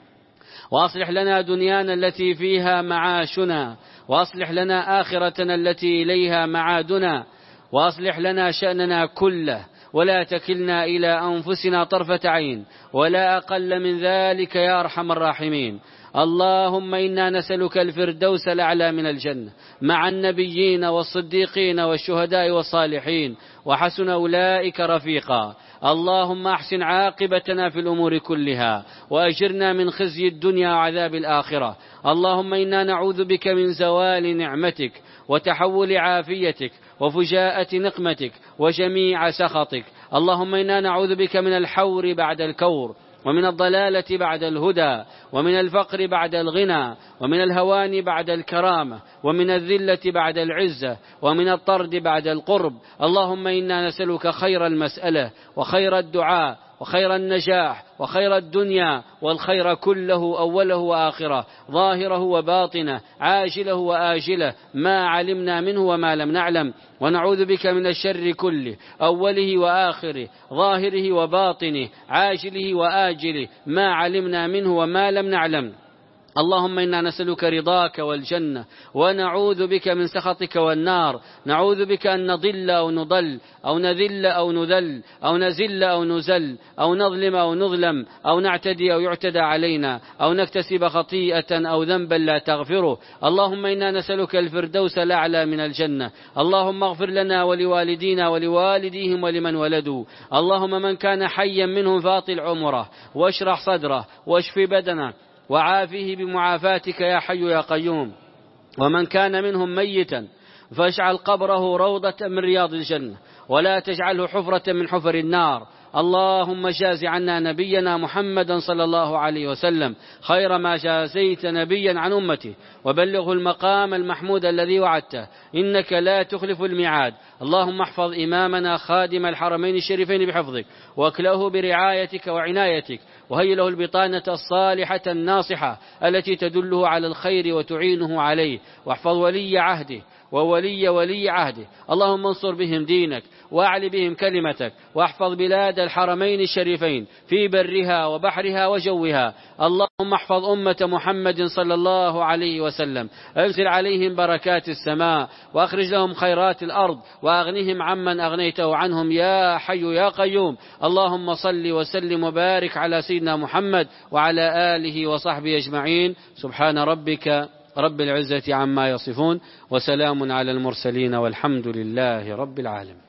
وأصلح لنا دنيانا التي فيها معاشنا، وأصلح لنا آخرتنا التي إليها معادنا، وأصلح لنا شأننا كله، ولا تكلنا إلى أنفسنا طرفة عين ولا أقل من ذلك يا أرحم الراحمين. اللهم إنا نسألك الفردوس الأعلى من الجنة مع النبيين والصديقين والشهداء والصالحين وحسن أولئك رفيقا. اللهم أحسن عاقبتنا في الأمور كلها وأجرنا من خزي الدنيا وعذاب الآخرة. اللهم إنا نعوذ بك من زوال نعمتك وتحول عافيتك وفجاءة نقمتك وجميع سخطك. اللهم إنا نعوذ بك من الحور بعد الكور، ومن الضلالة بعد الهدى، ومن الفقر بعد الغنى، ومن الهوان بعد الكرامة، ومن الذلة بعد العزة، ومن الطرد بعد القرب. اللهم إنا نسألك خير المسألة وخير الدعاء وخير النجاح وخير الدنيا والخير كله أوله وآخره، ظاهره وباطنه، عاجله وآجله، ما علمنا منه وما لم نعلم. ونعوذ بك من الشر كله أوله وآخره، ظاهره وباطنه، عاجله وآجله، ما علمنا منه وما لم نعلم. اللهم إنا نسألك رضاك والجنة، ونعوذ بك من سخطك والنار. نعوذ بك أن نضل أو نضل أو نذل أو نذل أو نزل أو نزل أو نظلم أو نظلم أو نعتدي أو يعتدى علينا أو نكتسب خطيئة أو ذنبا لا تغفره. اللهم إنا نسألك الفردوس الأعلى من الجنة. اللهم اغفر لنا ولوالدينا ولوالديهم ولمن ولدوا. اللهم من كان حيا منهم فاطل عمره واشرح صدره واشف بدنه وعافه بمعافاتك يا حي يا قيوم. ومن كان منهم ميتا فاجعل قبره روضة من رياض الجنة ولا تجعله حفرة من حفر النار. اللهم جاز عنا نبينا محمدا صلى الله عليه وسلم خير ما جازيت نبيا عن أمته، وبلغه المقام المحمود الذي وعدته، إنك لا تخلف الميعاد. اللهم احفظ إمامنا خادم الحرمين الشريفين بحفظك، واكله برعايتك وعنايتك، وهي له البطانة الصالحة الناصحة التي تدله على الخير وتعينه عليه، واحفظ ولي عهده وولي ولي عهده. اللهم انصر بهم دينك واعل بهم كلمتك، واحفظ بلاد الحرمين الشريفين في برها وبحرها وجوها. اللهم احفظ أمة محمد صلى الله عليه وسلم، انزل عليهم بركات السماء، واخرج لهم خيرات الأرض، واغنهم عمن أغنيته عنهم يا حي يا قيوم. اللهم صل وسلم وبارك على سيدنا محمد وعلى آله وصحبه أجمعين. سبحان ربك رب العزة عما يصفون، وسلام على المرسلين، والحمد لله رب العالمين.